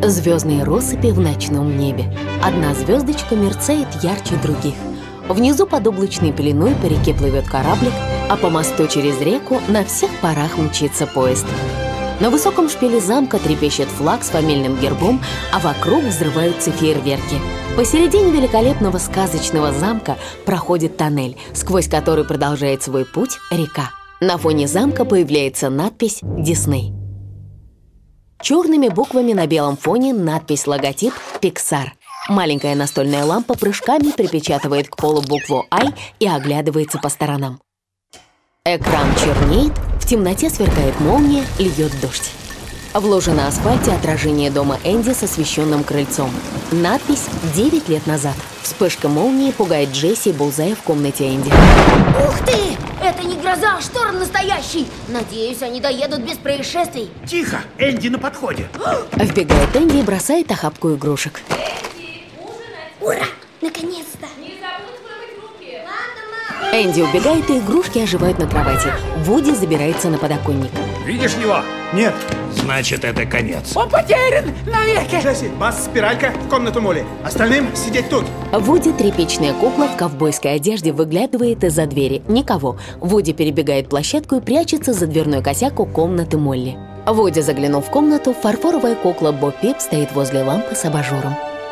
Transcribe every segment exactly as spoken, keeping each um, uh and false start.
Звездные россыпи в ночном небе. Одна звездочка мерцает ярче других. Внизу под облачной пеленой по реке плывет кораблик, а по мосту через реку на всех парах мчится поезд. На высоком шпиле замка трепещет флаг с фамильным гербом, а вокруг взрываются фейерверки. Посередине великолепного сказочного замка проходит тоннель, сквозь который продолжает свой путь река. На фоне замка появляется надпись «Дисней». Черными буквами на белом фоне надпись-логотип «Pixar». Маленькая настольная лампа прыжками припечатывает к полу букву «I» и оглядывается по сторонам. Экран чернеет, в темноте сверкает молния, льет дождь. В луже на асфальте отражение дома Энди с освещенным крыльцом. Надпись «девять лет назад». Вспышка молнии пугает Джесси и Булзая в комнате Энди. Ух ты! Это не гроза, а шторм настоящий! Надеюсь, они доедут без происшествий. Тихо! Энди на подходе! Вбегает Энди и бросает охапку игрушек. Энди, ужинать! Ура! Наконец-то! Не забудь вымыть руки! Ладно, мам! Энди убегает, и игрушки оживают на кровати. Вуди забирается на подоконник. Видишь его? Нет. Значит, это конец. Он потерян навеки. Джесси, Бас, спиралька, в комнату Молли. Остальным сидеть тут. Вуди, тряпичная кукла в ковбойской одежде, выглядывает из-за двери. Никого. Вуди перебегает площадку и прячется за дверной косяк у комнаты Молли. Вуди, заглянув в комнату, фарфоровая кукла Бо Пип стоит возле лампы с абажуром.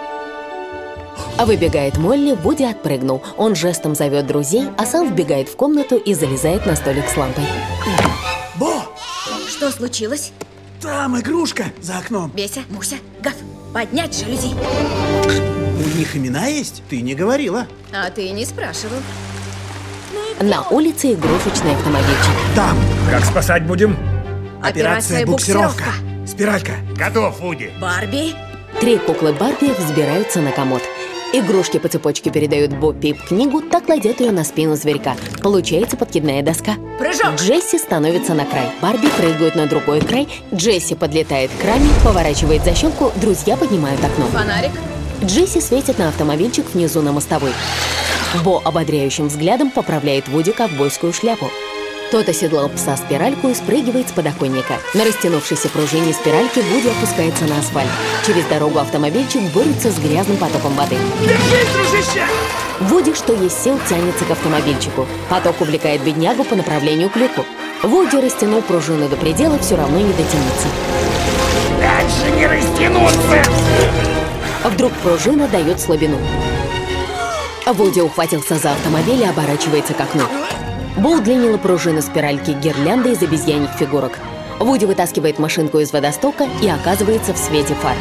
А выбегает Молли, Вуди отпрыгнул. Он жестом зовет друзей, а сам вбегает в комнату и залезает на столик с лампой. Бо! Что случилось? Там игрушка за окном. Беся, Муся, Гав, поднять жалюзи. У них имена есть? Ты не говорила. А ты не спрашивал. На улице игрушечный автомобильчик. Там. Как спасать будем? Операция буксировка. Спиралька. Готов, Вуди. Барби. Три куклы Барби взбираются на комод. Игрушки по цепочке передают Бо Пип книгу, так кладет ее на спину зверька. Получается подкидная доска. Прыжок. Джесси становится на край. Барби прыгает на другой край. Джесси подлетает к раме, поворачивает защелку, друзья поднимают окно. Фонарик. Джесси светит на автомобильчик внизу на мостовой. Бо ободряющим взглядом поправляет Вуди ковбойскую шляпу. Тот оседлал пса спиральку и спрыгивает с подоконника. На растянувшейся пружине спиральки Вуди опускается на асфальт. Через дорогу автомобильчик борется с грязным потоком воды. Держись, дружище! Вуди, что есть сил, тянется к автомобильчику. Поток увлекает беднягу по направлению к люку. Вуди растянул пружину до предела, все равно не дотянется. Дальше не растянуться! Вдруг пружина дает слабину. Вуди ухватился за автомобиль и оборачивается к окну. Бо удлинила пружину спиральки гирлянды из обезьяньих фигурок. Вуди вытаскивает машинку из водостока и оказывается в свете фар.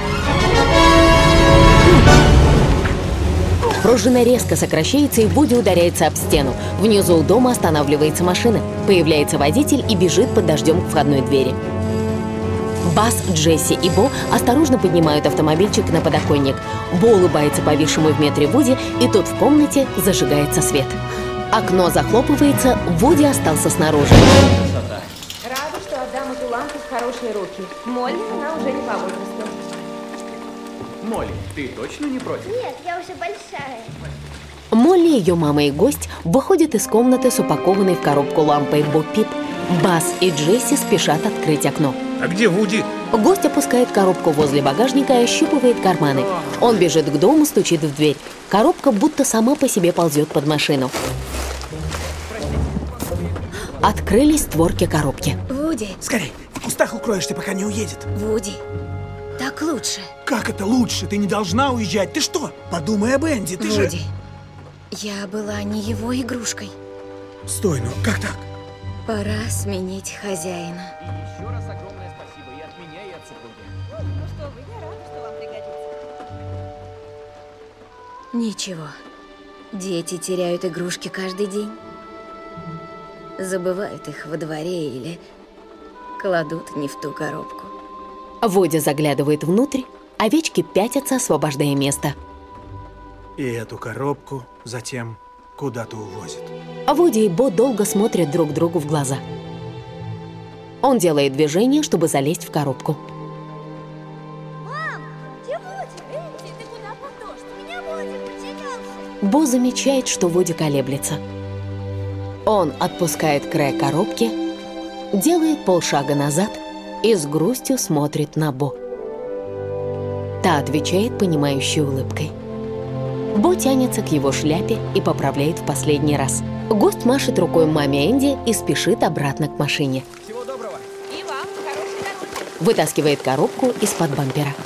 Пружина резко сокращается, и Вуди ударяется об стену. Внизу у дома останавливается машина. Появляется водитель и бежит под дождем к входной двери. Бас, Джесси и Бо осторожно поднимают автомобильчик на подоконник. Бо улыбается повисшему в метре Вуди, и тут в комнате зажигается свет. Окно захлопывается, Вуди остался снаружи. Рада, что отдам эту лампу в хорошие руки. Молли, она уже не по возрасту. Молли, ты точно не против? Нет, я уже большая. Молли, ее мама и гость выходят из комнаты с упакованной в коробку лампой Бо Пип. Бас и Джесси спешат открыть окно. А где Вуди? Гость опускает коробку возле багажника и ощупывает карманы. Он бежит к дому, стучит в дверь. Коробка будто сама по себе ползет под машину. Открылись створки коробки. Вуди, Скорей, в кустах укроешься, пока не уедет. Вуди, так лучше. Как это лучше? Ты не должна уезжать. Ты что? Подумай об Энди, ты же... Вуди, я была не его игрушкой. Стой, ну как так? Пора сменить хозяина. Еще раз огромное спасибо и от меня, и от супруги. Ну что вы, я рада, что вам пригодится. Ничего. Дети теряют игрушки каждый день. Забывают их во дворе или кладут не в ту коробку. Вуди заглядывает внутрь, овечки пятятся, освобождая место. И эту коробку затем куда-то увозит. Вуди и Бо долго смотрят друг другу в глаза. Он делает движение, чтобы залезть в коробку. Мам, где Вуди? Энди, ты куда под дождь? Меня Вуди потерялся. Бо замечает, что Вуди колеблется. Он отпускает край коробки, делает полшага назад и с грустью смотрит на Бо. Та отвечает понимающей улыбкой. Бо тянется к его шляпе и поправляет в последний раз. Гость машет рукой маме Энди и спешит обратно к машине. Всего доброго. И вам хорошей дороги. Вытаскивает коробку из-под бампера.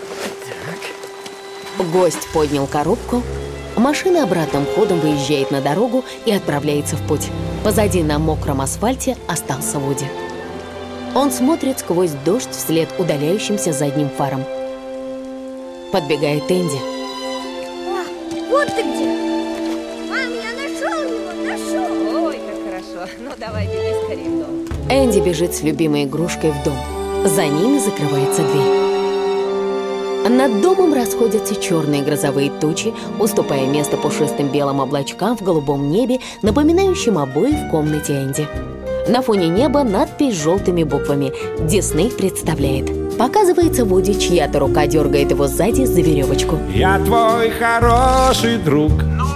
Гость поднял коробку. Машина обратным ходом выезжает на дорогу и отправляется в путь. Позади на мокром асфальте остался Вуди. Он смотрит сквозь дождь вслед удаляющимся задним фарам. Подбегает Энди. О, вот ты где! Мам, я нашел его, нашел! Ой, как хорошо. Ну, давай, беги скорее в дом. Энди бежит с любимой игрушкой в дом. За ними закрывается дверь. Над домом расходятся черные грозовые тучи, уступая место пушистым белым облачкам в голубом небе, напоминающим обои в комнате Энди. На фоне неба надпись с желтыми буквами «Дисней представляет». Показывается Вуди, чья-то рука дергает его сзади за веревочку. Я твой хороший друг.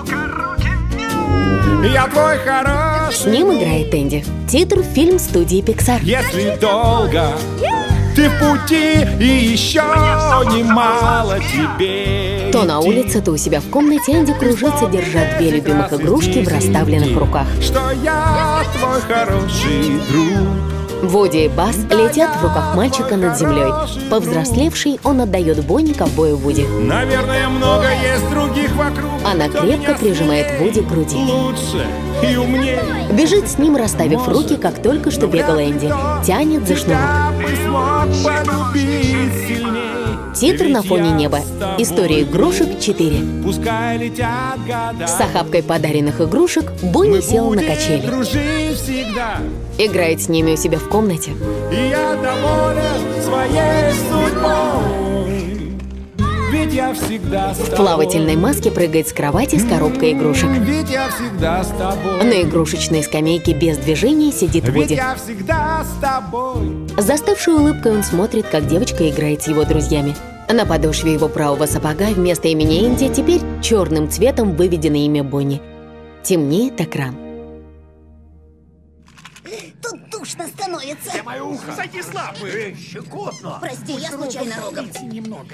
Я твой хороший. С ним играет Энди. Титр фильм студии Pixar. Если долго ты в пути и еще немало тебе. То на улице, то у себя в комнате Энди кружится, держа две любимых игрушки в расставленных руках. Что я твой хороший друг. Вуди и Базз летят в руках мальчика над землей. Повзрослевший, он отдает Бонни ковбою Вуди. Наверное, много есть других вокруг. Она крепко прижимает Вуди к груди. Лучше и умнее. Бежит с ним, расставив руки, как только что бегал Энди. Тянет за шнурок. Титр на фоне неба. История игрушек четыре. Пускай летят года. С охапкой подаренных игрушек Бонни сел на качели. Дружить всегда. Играет с ними у себя в комнате. И я доволен своей судьбой. Ведь я всегда с тобой. В плавательной маске прыгает с кровати с коробкой игрушек. Ведь я всегда с тобой. На игрушечной скамейке без движения сидит Ведь Вуди. я всегда с тобой. С застывшей улыбкой он смотрит, как девочка играет с его друзьями. На подошве его правого сапога вместо имени Энди теперь черным цветом выведено имя Бонни. Темнеет экран. Тут душно становится. Мое ухо. Сойди с лапы. Щекотно. Прости, я случайно рогом. Немного.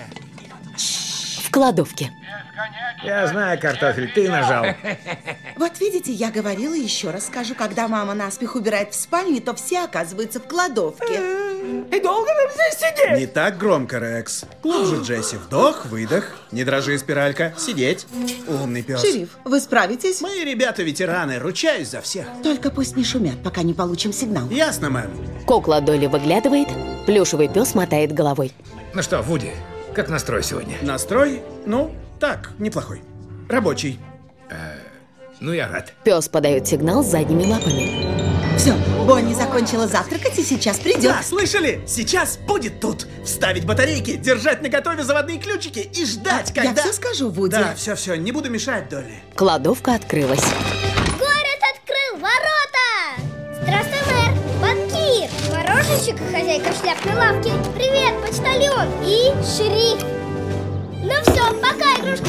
В кладовке. Я знаю, картофель, ты нажал. Вот видите, я говорила, еще раз скажу, когда мама наспех убирает в спальне, то все оказываются в кладовке. И долго нам здесь сидеть? Не так громко, Рекс. Глубже, Джесси. Вдох, выдох. Не дрожи, спиралька. Сидеть. Умный пес. Шериф, вы справитесь? Мои ребята-ветераны, ручаюсь за всех. Только пусть не шумят, пока не получим сигнал. Ясно, мэм. Кукла Долли выглядывает, плюшевый пес мотает головой. Ну что, Вуди, как настрой сегодня? Настрой? Ну, так, неплохой. Рабочий. Ну, я рад. Пес подает сигнал задними лапами. Все, Бонни закончила завтракать и сейчас придет. Да, слышали? Сейчас будет тут. Вставить батарейки, держать наготове заводные ключики и ждать, Я когда... все скажу, Вуди. Да, все-все, не буду мешать, Долли. Кладовка открылась. Город открыл ворота! Здравствуй, мэр! Банкир! Мороженщик и хозяйка шляпной лавки! Привет, почтальон! И шериф! Ну все, пока, игрушки!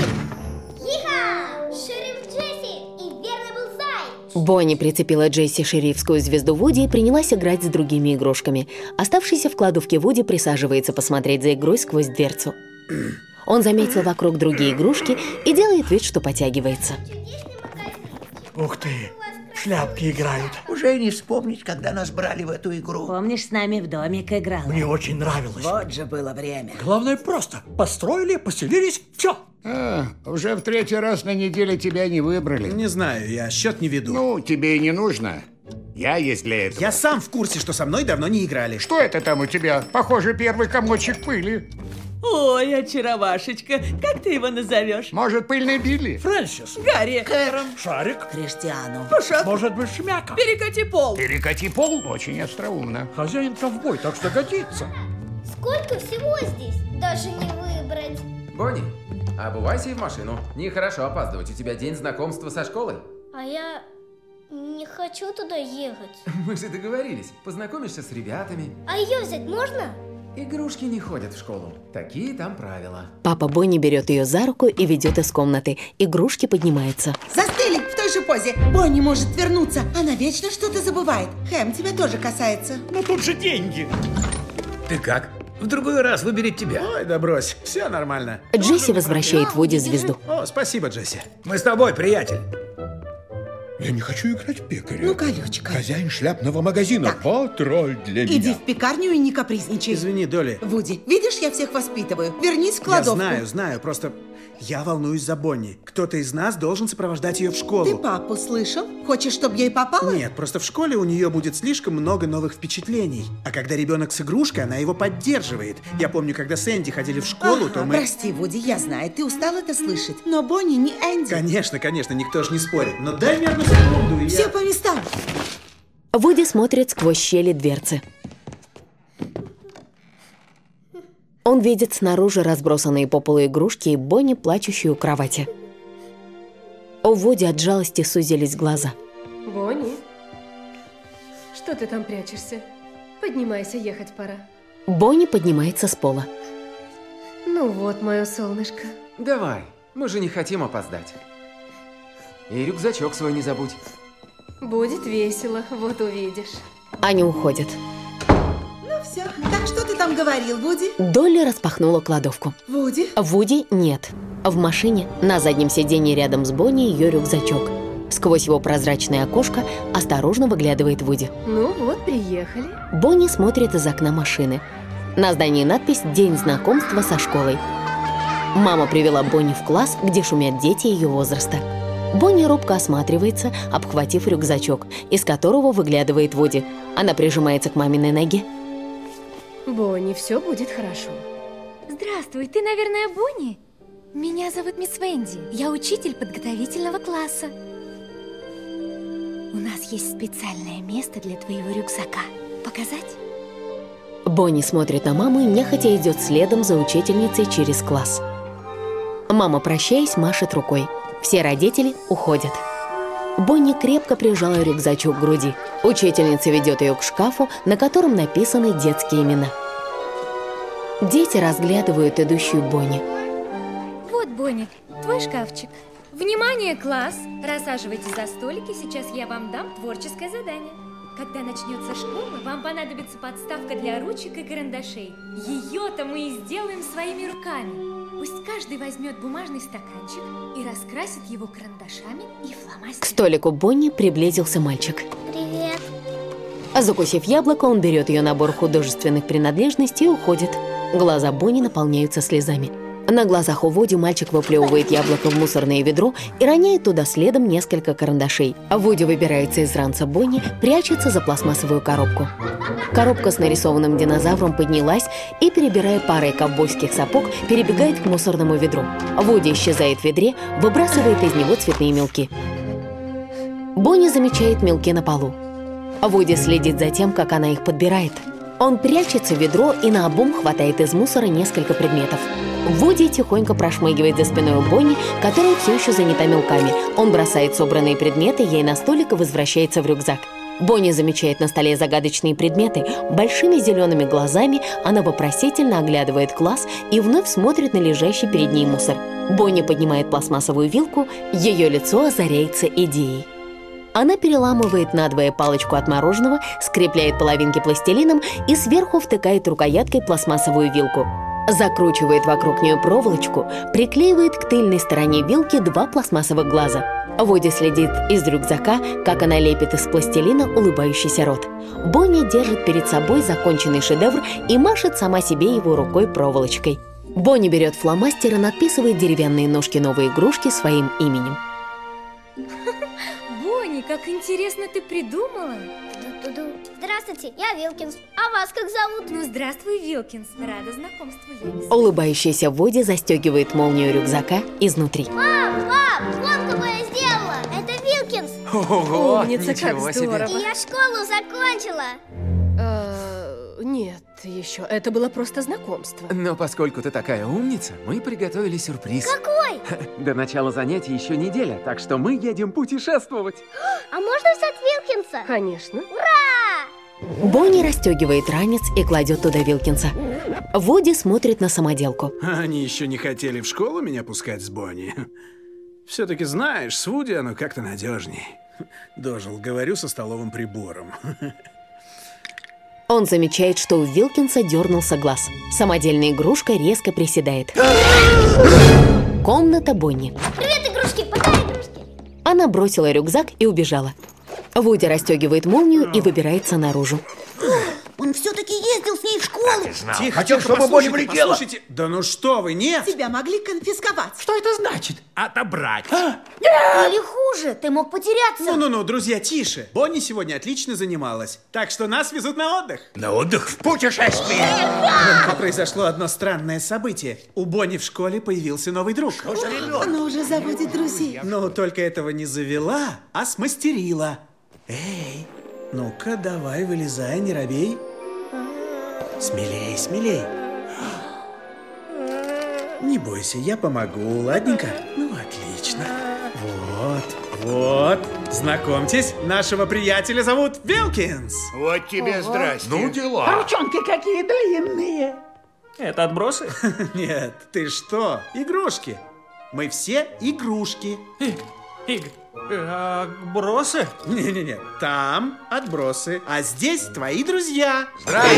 Иха! Шериф Джесси и верный был Зай! Бонни прицепила Джесси шерифскую звезду Вуди и принялась играть с другими игрушками. Оставшийся в кладовке Вуди присаживается посмотреть за игрой сквозь дверцу. Он заметил вокруг другие игрушки и делает вид, что потягивается. Ух ты, в шляпки играют. Уже не вспомнить, когда нас брали в эту игру. Помнишь, с нами в домик играл? Мне очень нравилось. Вот же было время. Главное просто. Построили, поселились, все. А, уже в третий раз на неделе тебя не выбрали. Не знаю, я счет не веду. Ну, тебе и не нужно. Я есть для этого. Я сам в курсе, что со мной давно не играли. Что это там у тебя? Похоже, первый комочек пыли. Ой, очаровашечка, как ты его назовешь? Может, пыльный Билли? Фрэнсис. Гарри. Кэрон. Шарик. Криштиану. Пушок. Может быть, Шмяка. Перекати пол. Перекати пол? Очень остроумно. Хозяин ковбой, так что годится. Сколько всего здесь? Даже не выбрать. Бонни, обувайся и в машину. Нехорошо опаздывать, у тебя день знакомства со школой. А я не хочу туда ехать. Мы же договорились, познакомишься с ребятами. А ее взять можно? Игрушки не ходят в школу, такие там правила. Папа Бонни берет ее за руку и ведет из комнаты. Игрушки поднимаются. Застыли в той же позе. Бонни может вернуться. Она вечно что-то забывает. Хэм, тебя тоже касается. Ну тут же деньги. Ты как? В другой раз выберет тебя. Ой, да брось, все нормально. Джесси возвращает Вуди звезду. О, спасибо, Джесси. Мы с тобой, приятель. Я не хочу играть в пекаря. Ну, колючка. Хозяин шляпного магазина. Вот роль для Иди меня. в пекарню и не капризничай. Извини, Долли. Вуди, видишь, я всех воспитываю. Вернись в Я кладовку. знаю, знаю, просто я волнуюсь за Бонни. Кто-то из нас должен сопровождать ее в школу. Ты папу слышал? Хочешь, чтобы ей попало? Нет, просто в школе у нее будет слишком много новых впечатлений. А когда ребенок с игрушкой, она его поддерживает. Я помню, когда с Энди ходили в школу, Ага, то мы... Прости, Вуди, я знаю, ты устал это слышать. Но Бонни не Энди. Конечно, конечно, никто же не спорит. Но дай мне одну секунду, и Все я... по местам. Вуди смотрит сквозь щели дверцы. Он видит снаружи разбросанные по полу игрушки и Бонни, плачущую у кровати. У Вуди от жалости сузились глаза. Бонни, что ты там прячешься? Поднимайся, ехать пора. Бонни поднимается с пола. Ну вот, мое солнышко. Давай, мы же не хотим опоздать. И рюкзачок свой не забудь. Будет весело, вот увидишь. Они уходят. Ну все, так что ты там говорил, Вуди? Долли распахнула кладовку. Вуди? Вуди нет. В машине, на заднем сиденье рядом с Бонни, ее рюкзачок. Сквозь его прозрачное окошко осторожно выглядывает Вуди. Ну вот, приехали. Бонни смотрит из окна машины. На здании надпись «День знакомства со школой». Мама привела Бонни в класс, где шумят дети ее возраста. Бонни робко осматривается, обхватив рюкзачок, из которого выглядывает Вуди. Она прижимается к маминой ноге. Бонни, все будет хорошо. Здравствуй, ты, наверное, Бонни? Меня зовут мисс Венди. Я учитель подготовительного класса. У нас есть специальное место для твоего рюкзака. Показать? Бонни смотрит на маму и нехотя идет следом за учительницей через класс. Мама, прощаясь, машет рукой. Все родители уходят. Бонни крепко прижала рюкзачок к груди. Учительница ведет ее к шкафу, на котором написаны детские имена. Дети разглядывают идущую Бонни. Вот, Бонни, твой шкафчик. Внимание, класс! Рассаживайтесь за столики, сейчас я вам дам творческое задание. Когда начнется школа, вам понадобится подставка для ручек и карандашей. Ее-то мы и сделаем своими руками. Пусть каждый возьмет бумажный стаканчик и раскрасит его карандашами и фломастерами. К столику Бонни приблизился мальчик. Привет. Закусив яблоко, он берет ее набор художественных принадлежностей и уходит. Глаза Бонни наполняются слезами. На глазах у Вуди мальчик выплевывает яблоко в мусорное ведро и роняет туда следом несколько карандашей. А Вуди выбирается из ранца Бонни, прячется за пластмассовую коробку. Коробка с нарисованным динозавром поднялась и, перебирая парой ковбойских сапог, перебегает к мусорному ведру. Вуди исчезает в ведре, выбрасывает из него цветные мелки. Бонни замечает мелки на полу. Вуди следит за тем, как она их подбирает. Он прячется в ведро и наобум хватает из мусора несколько предметов. Вуди тихонько прошмыгивает за спиной у Бонни, которая все еще занята мелками. Он бросает собранные предметы ей на столик и возвращается в рюкзак. Бонни замечает на столе загадочные предметы. Большими зелеными глазами она вопросительно оглядывает класс и вновь смотрит на лежащий перед ней мусор. Бонни поднимает пластмассовую вилку, ее лицо озаряется идеей. Она переламывает надвое палочку от мороженого, скрепляет половинки пластилином и сверху втыкает рукояткой пластмассовую вилку. Закручивает вокруг нее проволочку, приклеивает к тыльной стороне вилки два пластмассовых глаза. Вуди следит из рюкзака, как она лепит из пластилина улыбающийся рот. Бонни держит перед собой законченный шедевр и машет сама себе его рукой проволочкой. Бонни берет фломастер и надписывает деревянные ножки новой игрушки своим именем. Бонни, как интересно ты придумала. Здравствуйте, я Вилкинс. А вас как зовут? Ну, здравствуй, Вилкинс. Рада знакомству, я мисс. Улыбающаяся Вуди застегивает молнию рюкзака изнутри. Мам, пап, вон кого я сделала. Это Вилкинс. Ого, умница, как ничего здорово. себе. И я школу закончила. Э, нет, еще. Это было просто знакомство. Но поскольку ты такая умница, мы приготовили сюрприз. Какой? До начала занятий еще неделя, так что мы едем путешествовать. А можно взять Вилкинса? Конечно. Ура! Бонни расстегивает ранец и кладет туда Вилкинса. Вуди смотрит на самоделку. Они еще не хотели в школу меня пускать с Бонни. Все-таки знаешь, с Вуди оно как-то надежней. Дожил, говорю, со столовым прибором. Он замечает, что у Вилкинса дернулся глаз. Самодельная игрушка резко приседает. Комната Бонни. Привет, игрушки! Пока, игрушки! Она бросила рюкзак и убежала. Вуди расстегивает молнию и выбирается наружу. Он все-таки ездил с ней в школу. Тихо, Хотел, тихо, чтобы Бонни послушайте, влетела. послушайте. Да ну что вы, нет! Тебя могли конфисковать. Что это значит? Отобрать. Или хуже, ты мог потеряться. Ну-ну-ну, друзья, тише. Бонни сегодня отлично занималась. Так что нас везут на отдых. На отдых в путешествие. Только произошло одно странное событие. У Бонни в школе появился новый друг. Она уже заводит друзей. Но только этого не завела, а смастерила. Эй, ну-ка, давай, вылезай, не робей. Смелей, смелей. Не бойся, я помогу, ладненько? Ну, отлично. Вот, вот. Знакомьтесь, нашего приятеля зовут Вилкинс. Вот тебе здрасте. Ну, А дела. ручонки какие длинные. Это отбросы? Нет, ты что, игрушки. Мы все игрушки. Иг... А, бросы? Не-не-не, там отбросы, а здесь твои друзья.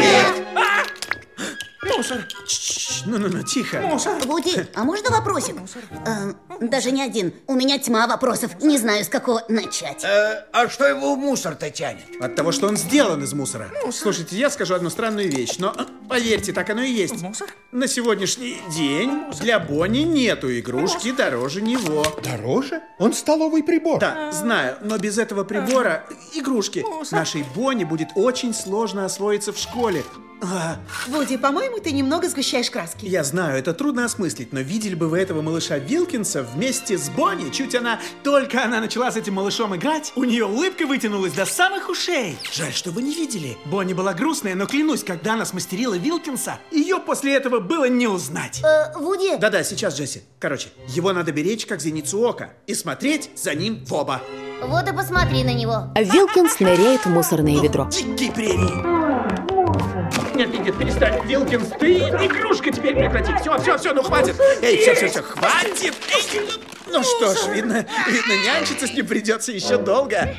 Мусор. Ну-ну-ну, тихо. Мусор. Вуди, а можно вопросик? Э, даже не один. У меня тьма вопросов. Не знаю, с какого начать. Э, а что его в мусор-то тянет? От того, что он сделан из мусора. Слушайте, я скажу одну странную вещь, но э, поверьте, так оно и есть. Мусор? На сегодняшний день для Бонни нету игрушки дороже него. Дороже? Он столовый прибор. Да, знаю, но без этого прибора, игрушки, нашей Бонни будет очень сложно освоиться в школе. А, Вуди, по-моему, ты немного сгущаешь краски. я знаю, это трудно осмыслить, но видели бы вы этого малыша Вилкинса вместе с Бонни. Чуть она, только она начала с этим малышом играть, у нее улыбка вытянулась до самых ушей. Жаль, что вы не видели. Бонни была грустная, но клянусь, когда она смастерила Вилкинса, ее после этого было не узнать. Э, Вуди, Да-да, сейчас, Джесси. Короче, его надо беречь, как зеницу ока, и смотреть за ним в оба. вот и посмотри на него. Вилкинс ныряет в мусорное ведро. Дикие прерии. Нет, нет, нет, перестань. Вилкинс, ты игрушка теперь прекрати. Все, все, все, ну хватит. Эй, все, все, все, хватит. Эй, ну что ж, видно, видно, нянчиться с ним придется еще долго.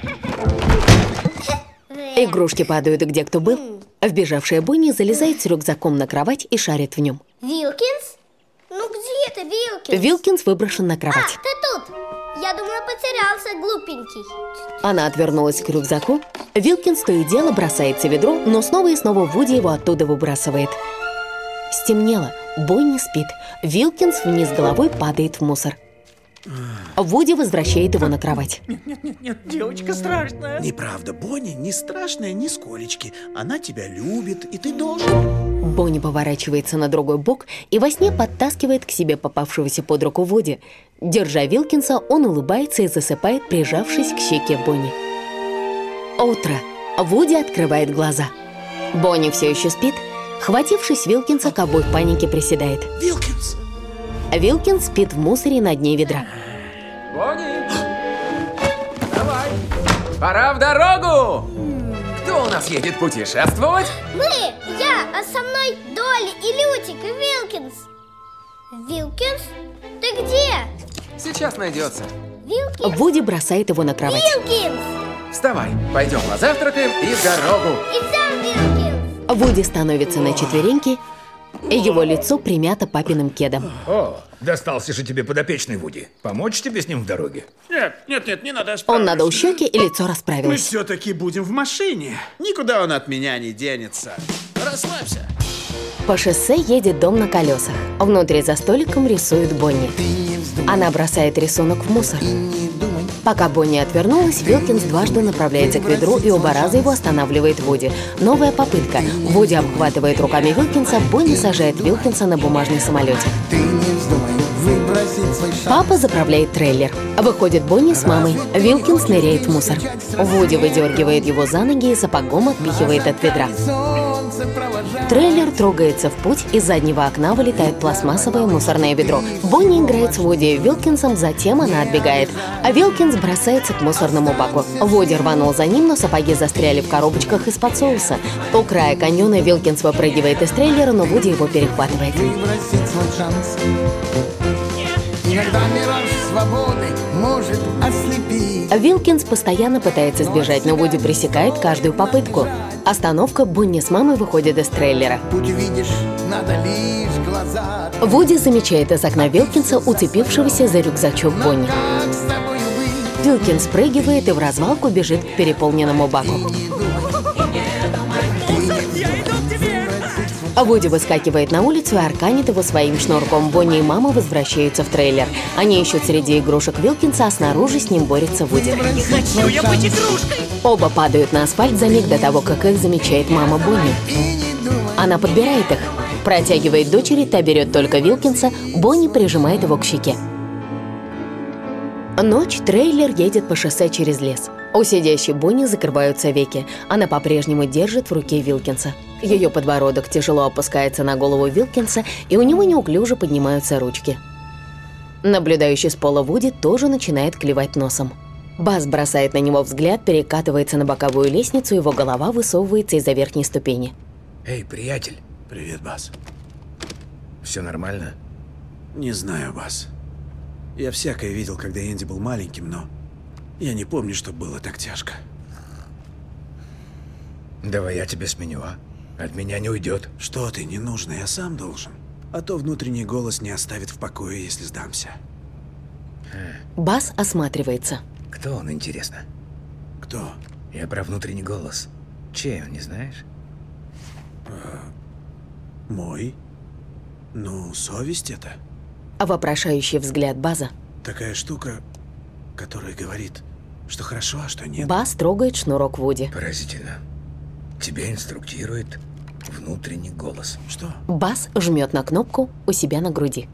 Игрушки падают где кто был. Вбежавшая Бонни залезает с рюкзаком на кровать и шарит в нем. Вилкинс? Ну где ты, Вилкинс? Вилкинс выброшен на А, кровать. ты тут. Я думала, потерялся, глупенький. Она отвернулась к рюкзаку. Вилкинс то и дело бросается в ведро, но снова и снова Вуди его оттуда выбрасывает. Стемнело. Бонни спит. Вилкинс вниз головой падает в мусор. Вуди возвращает его на кровать. Нет, нет, нет, нет, девочка страшная. Неправда, Бонни не страшная нисколечки. Она тебя любит, и ты должен. Бонни поворачивается на другой бок и во сне подтаскивает к себе попавшегося под руку Вуди. Держа Вилкинса, он улыбается и засыпает, прижавшись к щеке Бонни. Утро. Вуди открывает глаза. Бонни все еще спит. Хватившись Вилкинса, ковбой в панике приседает. Вилкинс! Вилкинс спит в мусоре на дне ведра. Бонни! Давай! Пора в дорогу! Кто у нас едет путешествовать? Мы, я, а со мной Долли и Лютик и Вилкинс. Вилкинс? Ты где? Сейчас найдется. Вилкинс? Вуди бросает его на кровать. Вилкинс! Вставай, пойдем позавтракаем и в дорогу. Идем, Вилкинс! Вуди становится на четвереньки. Его лицо примято папиным кедом. О, достался же тебе подопечный, Вуди. Помочь тебе с ним в дороге? Нет, нет, нет, не надо. Он надул щеки, и лицо Мы расправилось. все-таки будем в машине. Никуда он от меня не денется. Расслабься. По шоссе едет дом на колесах. Внутри за столиком рисует Бонни. Она бросает рисунок в мусор. Пока Бонни отвернулась, Вилкинс дважды направляется к ведру и оба раза его останавливает Вуди. Новая попытка. Вуди обхватывает руками Вилкинса, Бонни сажает Вилкинса на бумажный самолете. Папа заправляет трейлер. Выходит Бонни с мамой. Вилкинс ныряет в мусор. Вуди выдергивает его за ноги и сапогом отпихивает от ведра. Трейлер трогается в путь, из заднего окна вылетает пластмассовое мусорное ведро. Бонни играет с Вуди и Вилкинсом, затем она отбегает. А Вилкинс бросается к мусорному баку. Вуди рванул за ним, но сапоги застряли в коробочках из-под соуса. У края каньона Вилкинс выпрыгивает из трейлера, но Вуди его перехватывает. Иногда мираж свободы может ослепить. Вилкинс постоянно пытается сбежать, но Вуди пресекает каждую попытку. Остановка, Бонни с мамой выходят из трейлера. Путь видишь, надо лишь глаза. Вуди замечает из окна Вилкинса, уцепившегося за рюкзачок Бонни. Вилкинс спрыгивает и в развалку бежит к переполненному баку. Вуди выскакивает на улицу и арканит его своим шнурком. Бонни и мама возвращаются в трейлер. Они ищут среди игрушек Вилкинса, а снаружи с ним борется Вуди. Не хочу я быть игрушкой! Оба падают на асфальт за миг до того, как их замечает мама Бонни. Она подбирает их, протягивает дочери, та берет только Вилкинса, Бонни прижимает его к щеке. Ночь, трейлер едет по шоссе через лес. У сидящей Бонни закрываются веки. Она по-прежнему держит в руке Вилкинса. Ее подбородок тяжело опускается на голову Вилкинса, и у него неуклюже поднимаются ручки. Наблюдающий с пола Вуди тоже начинает клевать носом. Баз бросает на него взгляд, перекатывается на боковую лестницу, его голова высовывается из-за верхней ступени. Эй, приятель. Привет, Баз. Все нормально? Не знаю, Баз. Я всякое видел, когда Энди был маленьким, но я не помню, что было так тяжко. Давай я тебе сменю, а? От меня не уйдет. Что ты, не нужно, я сам должен. А то внутренний голос не оставит в покое, если сдамся. Баз осматривается. Кто он, интересно? Кто? Я про внутренний голос. Чей он, не знаешь? А, мой? Ну, совесть это. А вопрошающий взгляд База. Такая штука, которая говорит, что хорошо, а что нет. Баз трогает шнурок Вуди. Поразительно. Тебя инструктирует внутренний голос. Что? Баз жмет на кнопку у себя на груди.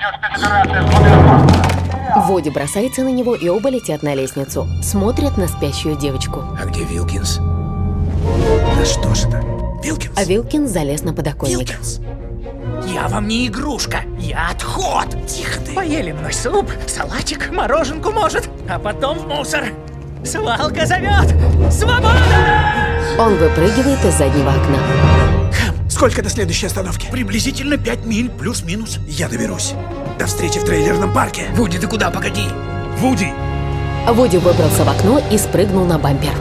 Вуди бросается на него, и оба летят на лестницу. Смотрят на спящую девочку. А где Вилкинс? Да что ж это? Вилкинс? А Вилкинс залез на подоконник. Вилкинс! Я вам не игрушка, я отход. Тихо ты. Поели мной суп, салатик, мороженку может, а потом в мусор. Свалка зовет! Свобода! Он выпрыгивает из заднего окна. Хэм, сколько до следующей остановки? Приблизительно пять миль, плюс-минус. Я доберусь. До встречи в трейлерном парке. Вуди, ты куда? Погоди. Вуди! Вуди выбрался в окно и спрыгнул на бампер.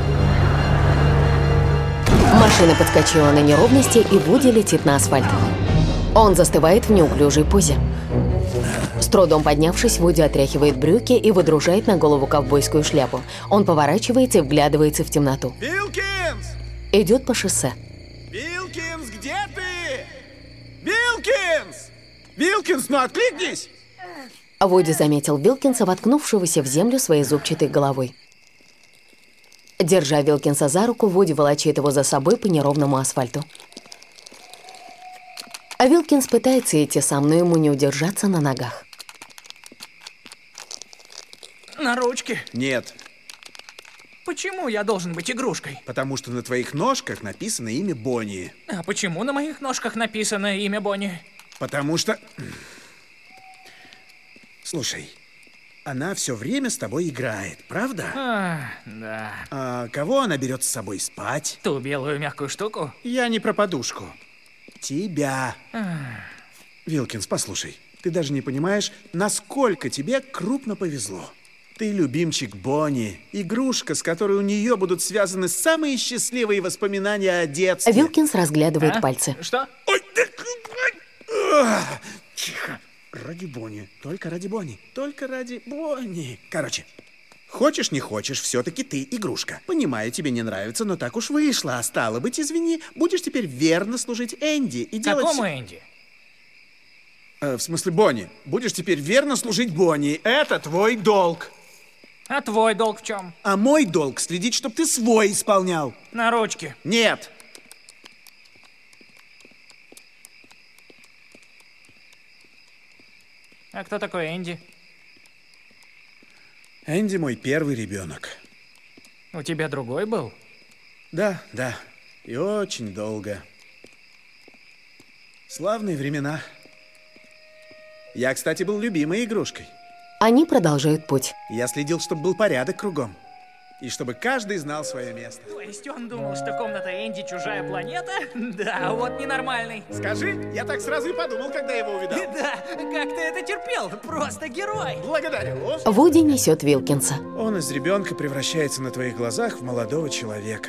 Машина подскочила на неровности, и Вуди летит на асфальт. Он застывает в неуклюжей позе. С трудом поднявшись, Вуди отряхивает брюки и выдружает на голову ковбойскую шляпу. Он поворачивается и вглядывается в темноту. Вилкинс! Идет по шоссе. Вилкинс, где ты? Вилкинс! Вилкинс, ну откликнись! Вуди заметил Вилкинса, воткнувшегося в землю своей зубчатой головой. Держа Вилкинса за руку, Вуди волочит его за собой по неровному асфальту. А Вилкинс пытается идти сам, но ему не удержаться на ногах. На ручке? Нет. Почему я должен быть игрушкой? Потому что на твоих ножках написано имя Бонни. А почему на моих ножках написано имя Бонни? Потому что... Слушай, она все время с тобой играет, правда? А, да. А кого она берет с собой спать? Ту белую мягкую штуку? Я не про подушку. Тебя. А. Вилкинс, послушай, ты даже не понимаешь, насколько тебе крупно повезло. Ты любимчик Бонни, игрушка, с которой у нее будут связаны самые счастливые воспоминания о детстве. Вилкинс разглядывает а? пальцы. Что? Ой, да... Тихо. Ради Бонни. Только ради Бонни. Только ради Бонни. Короче, хочешь не хочешь, все-таки ты игрушка. Понимаю, тебе не нравится, но так уж вышло. А стало быть, извини, будешь теперь верно служить Энди и делать... Какому Энди? Э, в смысле Бонни. Будешь теперь верно служить Бонни. Это твой долг. А твой долг в чем? А мой долг следить, чтобы ты свой исполнял. На ручке. Нет. А кто такой Энди? Энди мой первый ребенок. У тебя другой был? Да, да. И очень долго. Славные времена. Я, кстати, был любимой игрушкой. Они продолжают путь. Я следил, чтобы был порядок кругом. и чтобы каждый знал свое место. То есть он думал, что комната Энди чужая планета? Да, вот ненормальный. Скажи, я так сразу и подумал, когда его увидал. Да, как ты это терпел? Просто герой. Благодарю. Вуди несет Вилкинса. Он из ребенка превращается на твоих глазах в молодого человека.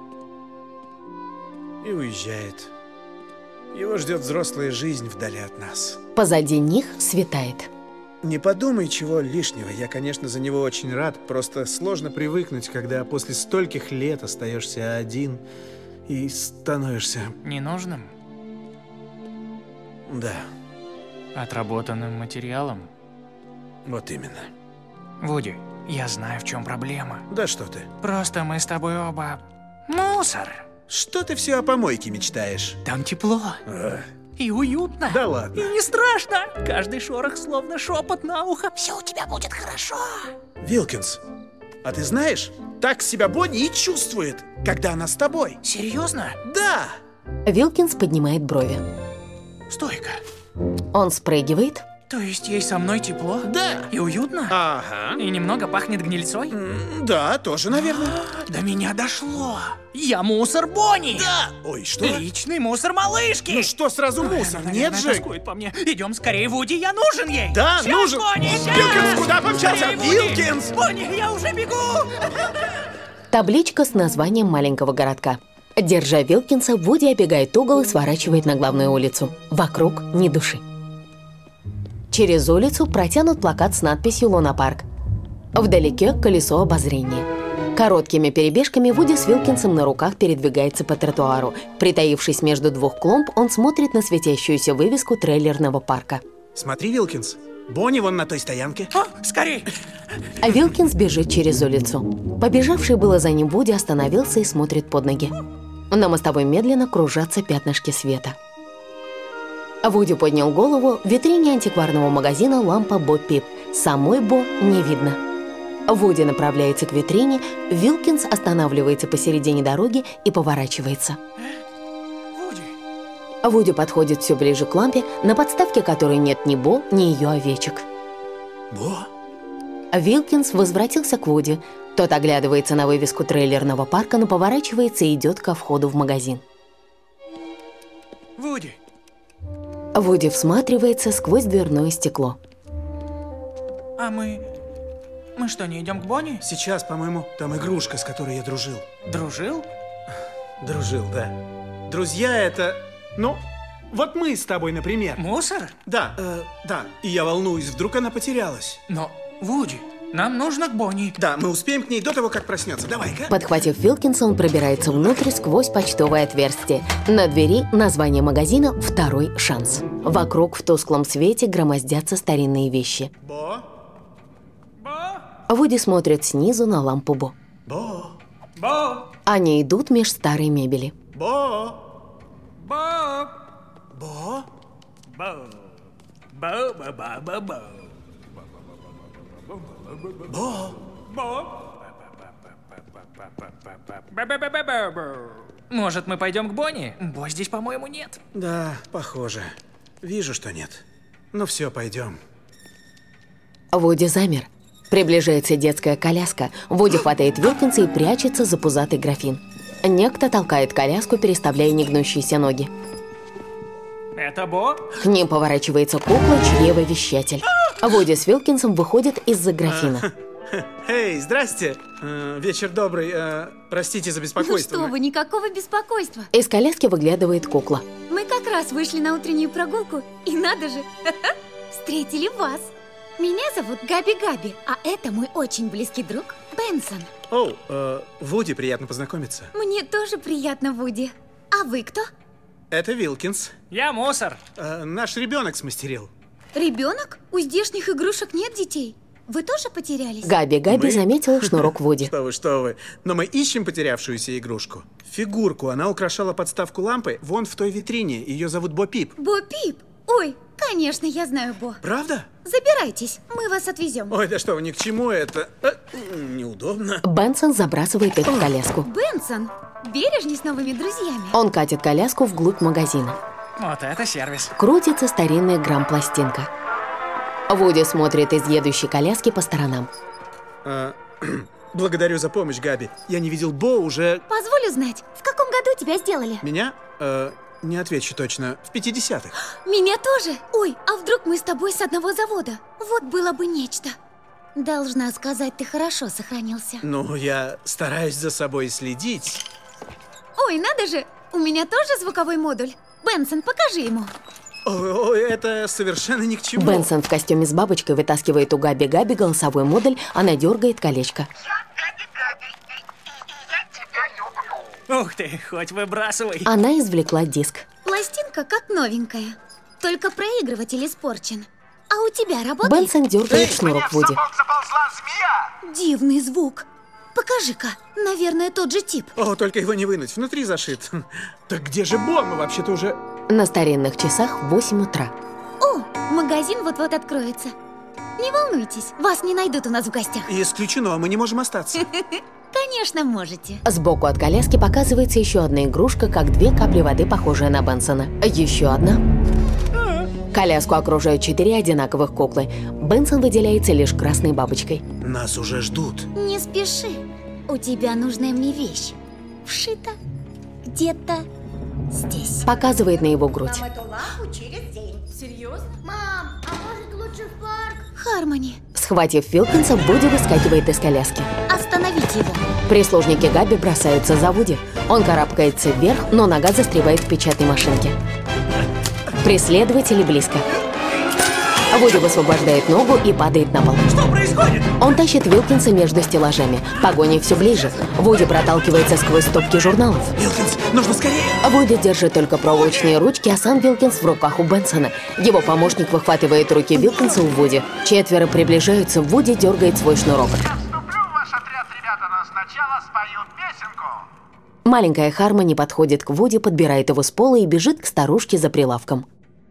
И уезжает. Его ждет взрослая жизнь вдали от нас. Позади них светает. Не подумай чего лишнего. Я, конечно, за него очень рад. Просто сложно привыкнуть, когда после стольких лет остаешься один и становишься... Ненужным? Да. Отработанным материалом? Вот именно. Вуди, я знаю, в чем проблема. Да что ты. Просто мы с тобой оба... мусор. Что ты все о помойке мечтаешь? Там тепло. А. И уютно. Да ладно. И не страшно. Каждый шорох словно шепот на ухо. Все у тебя будет хорошо. Вилкинс, а ты знаешь, так себя Бонни и чувствует, когда она с тобой. Серьезно? Да. Вилкинс поднимает брови. Стой-ка. Он спрыгивает. То есть ей со мной тепло? Да. И уютно? Ага. И немного пахнет гнильцой? М, Да, тоже, наверное. До меня дошло. Я мусор Бонни. Да. Ой, что? Личный мусор малышки. Ну что сразу мусор? Она, Нет наверное, же. тоскует по мне. Идем скорее, Вуди, я нужен ей. Да, Щас, нужен. Бонни, щас. Вилкинс, куда помчался? Скорее, Вуди. Вилкинс! Бонни, я уже бегу. Табличка с названием маленького городка. Держа Вилкинса, Вуди обегает угол и сворачивает на главную улицу. Вокруг ни души. Через улицу протянут плакат с надписью «Луна-парк». Вдалеке колесо обозрения. Короткими перебежками Вуди с Вилкинсом на руках передвигается по тротуару. Притаившись между двух клумб, он смотрит на светящуюся вывеску трейлерного парка. Смотри, Вилкинс, Бонни вон на той стоянке. А, скорей! А Вилкинс бежит через улицу. Побежавший было за ним Вуди остановился и смотрит под ноги. На мостовой медленно кружатся пятнышки света. Вуди поднял голову. В витрине антикварного магазина лампа Бо Пип. Самой Бо не видно. Вуди направляется к витрине. Вилкинс останавливается посередине дороги и поворачивается. Вуди. Вуди подходит все ближе к лампе, на подставке которой нет ни Бо, ни ее овечек. Бо? Вилкинс возвратился к Вуди. Тот оглядывается на вывеску трейлерного парка, но поворачивается и идет ко входу в магазин. Вуди. Вуди всматривается сквозь дверное стекло. А мы... Мы что, не идем к Бонни? Сейчас, по-моему, там игрушка, с которой я дружил. Дружил? Дружил, да. Друзья это... Ну, вот мы с тобой, например. Мусор? Да, э, да. И я волнуюсь, вдруг она потерялась. Но, Вуди, нам нужно к Бонни. Да, мы успеем к ней до того, как проснется. Давай-ка. Подхватив Вилкинса, он пробирается внутрь сквозь почтовое отверстие. На двери название магазина «Второй шанс». Вокруг в тусклом свете громоздятся старинные вещи. Бо? Вуди смотрит снизу на лампу Бо. Бо? Бо? Они идут меж старой мебели. Бо? Бо? Бо? Бо? Бо-бо-бо-бо-бо. Бо? Бо? Может, мы пойдем к Бонни? Бо здесь, по-моему, нет. Да, похоже. Вижу, что нет. Ну все, пойдем. Вуди замер. Приближается детская коляска. Вуди хватает Вилкинса и прячется за пузатый графин. Некто толкает коляску, переставляя негнущиеся ноги. Это Бо? К ним поворачивается кукла, чревовещатель. Вуди с Вилкинсом выходят из-за графина. Эй, здрасте. Э, вечер добрый. Э, простите за беспокойство. Ну что вы, никакого беспокойства. Из коляски выглядывает кукла. Мы как раз вышли на утреннюю прогулку, и надо же, встретили вас. Меня зовут Габи-Габи, а это мой очень близкий друг Бенсон. Оу, э, Вуди, приятно познакомиться. Мне тоже приятно, Вуди. А вы кто? Это Вилкинс. Я мусор. Э, наш ребенок смастерил. Ребенок? У здешних игрушек нет детей. Вы тоже потерялись? Габи-Габи Мы? заметила шнурок Вуди. Что вы, что вы. Но мы ищем потерявшуюся игрушку. Фигурку. Она украшала подставку лампы вон в той витрине. Ее зовут Бо Пип. Бо Пип? Ой, конечно, я знаю Бо. Правда? Забирайтесь, мы вас отвезем. Ой, да что вы, ни к чему это. Э, неудобно. Бенсон забрасывает их в коляску. Бенсон, бережней с новыми друзьями. Он катит коляску вглубь магазина. Вот это сервис. Крутится старинная грамм-пластинка. Вуди смотрит из едущей коляски по сторонам. А, Благодарю за помощь, Габи. Я не видел Бо уже... Позволь узнать, в каком году тебя сделали? Меня? Э, не отвечу точно. В пятидесятых. Меня тоже? Ой, а вдруг мы с тобой с одного завода? Вот было бы нечто. Должна сказать, ты хорошо сохранился. Ну, я стараюсь за собой следить. Ой, надо же, у меня тоже звуковой модуль. Бенсон, покажи ему. Ой, это совершенно ни к чему. Бенсон в костюме с бабочкой вытаскивает у Габи Габи голосовой модуль, она дергает колечко. Ух ты, хоть выбрасывай. Она извлекла диск. Пластинка как новенькая, только проигрыватель испорчен. А у тебя работает? Бенсон дергает шнурок Вуди. Дивный звук. Покажи-ка, наверное, тот же тип. О, только его не вынуть, внутри зашит. Так где же Бо? Мы вообще-то уже... На старинных часах восемь утра. О, магазин вот-вот откроется. Не волнуйтесь, вас не найдут у нас в гостях. Исключено, мы не можем остаться. Конечно, можете. Сбоку от коляски показывается еще одна игрушка, как две капли воды, похожая на Бенсона. Еще одна. Коляску окружают четыре одинаковых куклы. Бенсон выделяется лишь красной бабочкой. Нас уже ждут. Не спеши. У тебя нужная мне вещь. Вшита где-то здесь. Показывает на его грудь. Нам эту лампу через день. Серьезно? Мам, а может лучше в парк? Хармони. Схватив Вилкинса, Вуди выскакивает из коляски. Остановите его. Прислужники Габи бросаются за Вуди. Он карабкается вверх, но нога застревает в печатной машинке. Преследователи близко. Вуди высвобождает ногу и падает на пол. Что происходит? Он тащит Вилкинса между стеллажами. Погоня все ближе. Вуди проталкивается сквозь стопки журналов. Вилкинс, нужно скорее! Вуди держит только проволочные ручки, а сам Вилкинс в руках у Бенсона. Его помощник выхватывает руки Вилкинса у Вуди. Четверо приближаются, Вуди дергает свой шнурок. Я вступлю в ваш отряд, ребята, но сначала спою песенку. Маленькая Хармони подходит к Вуди, подбирает его с пола и бежит к старушке за прилавком.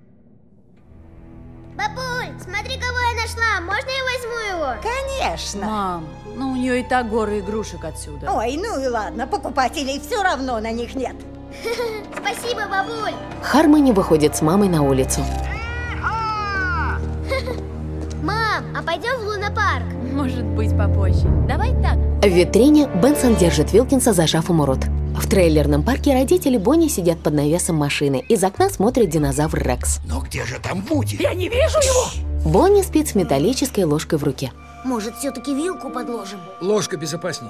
Бабуль, смотри, кого я нашла. Можно я возьму его? Конечно. Мам, ну у нее и так горы игрушек отсюда. Ой, ну и ладно, покупателей все равно на них нет. Спасибо, бабуль. Хармони выходит с мамой на улицу. Мам, а пойдем в лунопарк? Может быть, попозже. Давай так. В витрине Бенсон держит Вилкинса, зажав ему рот. В трейлерном парке родители Бонни сидят под навесом машины. Из окна смотрит динозавр Рекс. Но где же там Вуди? Я не вижу его! Бонни спит с металлической ложкой в руке. Может, все-таки вилку подложим? Ложка безопасней.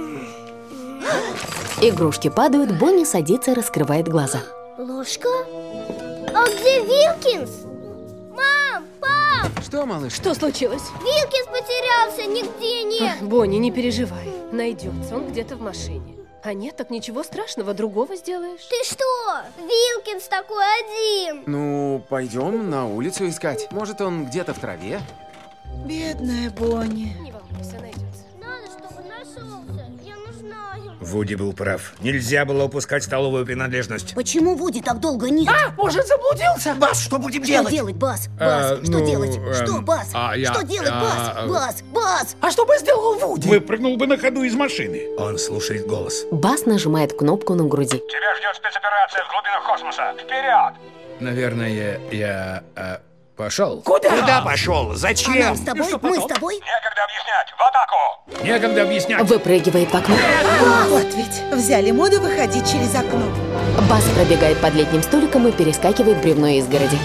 Игрушки падают, Бонни садится и раскрывает глаза. Ложка? А где Вилкинс? Мам, пап! Что, малыш? Что случилось? Вилкинс потерялся, нигде нет. Бонни, не переживай. Найдется, он где-то в машине. А нет, так ничего страшного, другого сделаешь. Ты что? Вилкинс такой один. Ну, пойдем на улицу искать. Может, он где-то в траве? Бедная Бонни. Не волнуйся, найдется. Надо, чтобы нашелся. Я нужна ему. Вуди был прав. Нельзя было упускать столовую принадлежность. Почему Вуди так долго нет? А, может, заблудился? Бас, что будем Что делать? делать, Бас? Бас, А, что ну, делать? эм, Что, Бас? а, я- Что делать, а, Бас? а, Бас, Бас! А что бы сделал Вуди? Выпрыгнул бы на ходу из машины. Он слушает голос. Бас нажимает кнопку на груди. Тебя ждет спецоперация в глубинах космоса. Вперед! Наверное, я а, пошел. Куда? Куда пошел? А Зачем? нам с тобой? Мы с тобой? Некогда объяснять. В атаку! Некогда объяснять. Выпрыгивает в окно. Вот ведь, взяли моду выходить через окно. Бас пробегает под летним столиком и перескакивает бревно изгороди.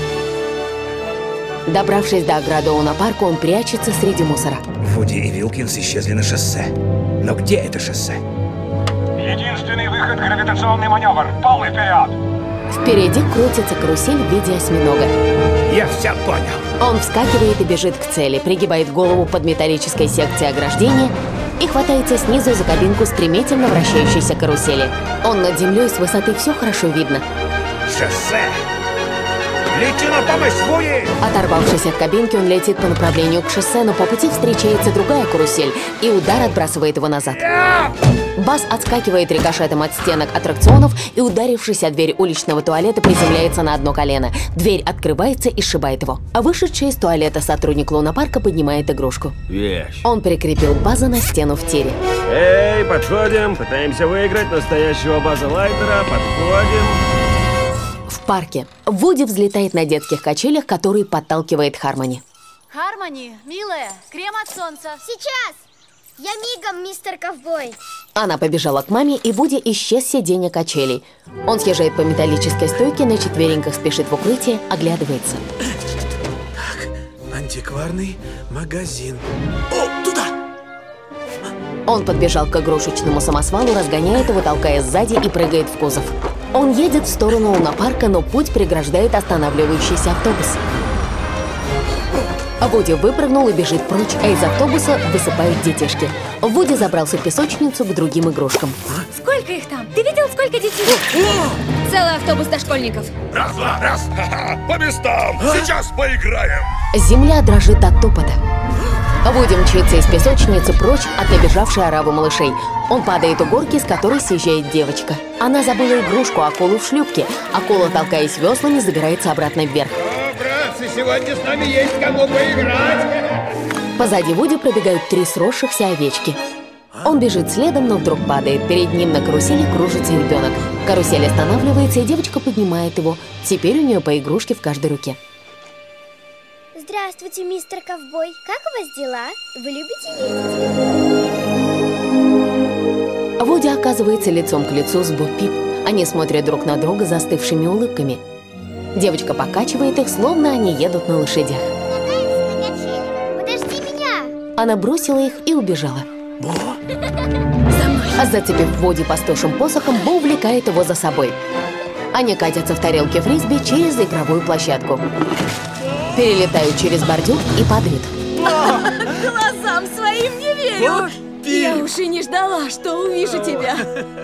Добравшись до ограды лунопарка, он прячется среди мусора. Вуди и Вилкинс исчезли на шоссе. Но где это шоссе? Единственный выход — гравитационный маневр. Полный вперед! Впереди крутится карусель в виде осьминога. Я все понял. Он вскакивает и бежит к цели, пригибает голову под металлической секцией ограждения и хватается снизу за кабинку стремительно вращающейся карусели. Он над землей, с высоты все хорошо видно. Шоссе! Лети на помощь, Вуди! Оторвавшись от кабинки, он летит по направлению к шоссе, но по пути встречается другая карусель, и удар отбрасывает его назад. Бас отскакивает рикошетом от стенок аттракционов и, ударившись о дверь уличного туалета, приземляется на одно колено. Дверь открывается и сшибает его. А вышедший из туалета сотрудник лунопарка поднимает игрушку. Вещь. Он прикрепил База на стену в тире. Эй, подходим, пытаемся выиграть настоящего База Лайтера, подходим. В парке Вуди взлетает на детских качелях, которые подталкивает Хармони. Хармони, милая, крем от солнца. Сейчас! Я мигом, мистер Ковбой. Она побежала к маме, и Вуди исчез с сиденья качелей. Он съезжает по металлической стойке, на четвереньках спешит в укрытие, оглядывается. Так, антикварный магазин. О, туда! Он подбежал к игрушечному самосвалу, разгоняет его, толкая сзади, и прыгает в кузов. Он едет в сторону лунопарка, но путь преграждает останавливающийся автобус. Вуди выпрыгнул и бежит прочь, а из автобуса высыпают детишки. Вуди забрался в песочницу к другим игрушкам. Сколько их там? Ты видел, сколько детей? Целый автобус дошкольников. Раз, два, раз. По местам. Сейчас поиграем. Земля дрожит от топота. Вуди мчится из песочницы прочь от набежавшей оравы малышей. Он падает у горки, с которой съезжает девочка. Она забыла игрушку, акулу в шлюпке. Акула, толкаясь веслами, забирается обратно вверх. Сегодня с нами есть кому поиграть. Позади Вуди пробегают три сросшихся овечки. Он бежит следом, но вдруг падает. Перед ним на карусели кружится ребенок. Карусель останавливается, и девочка поднимает его. Теперь у нее по игрушке в каждой руке. Здравствуйте, мистер Ковбой. Как у вас дела? Вы любите ездить? Вуди оказывается лицом к лицу с Бо Пип. Они смотрят друг на друга застывшими улыбками. Девочка покачивает их, словно они едут на лошадях. Подожди меня! Она бросила их и убежала. Бо? За мной! А зацепив Вуди пастушим посохом, Бо увлекает его за собой. Они катятся в тарелке фрисби через игровую площадку. Перелетают через бордюр и падают. Глазам своим не верю! Я уж и не ждала, что увижу тебя.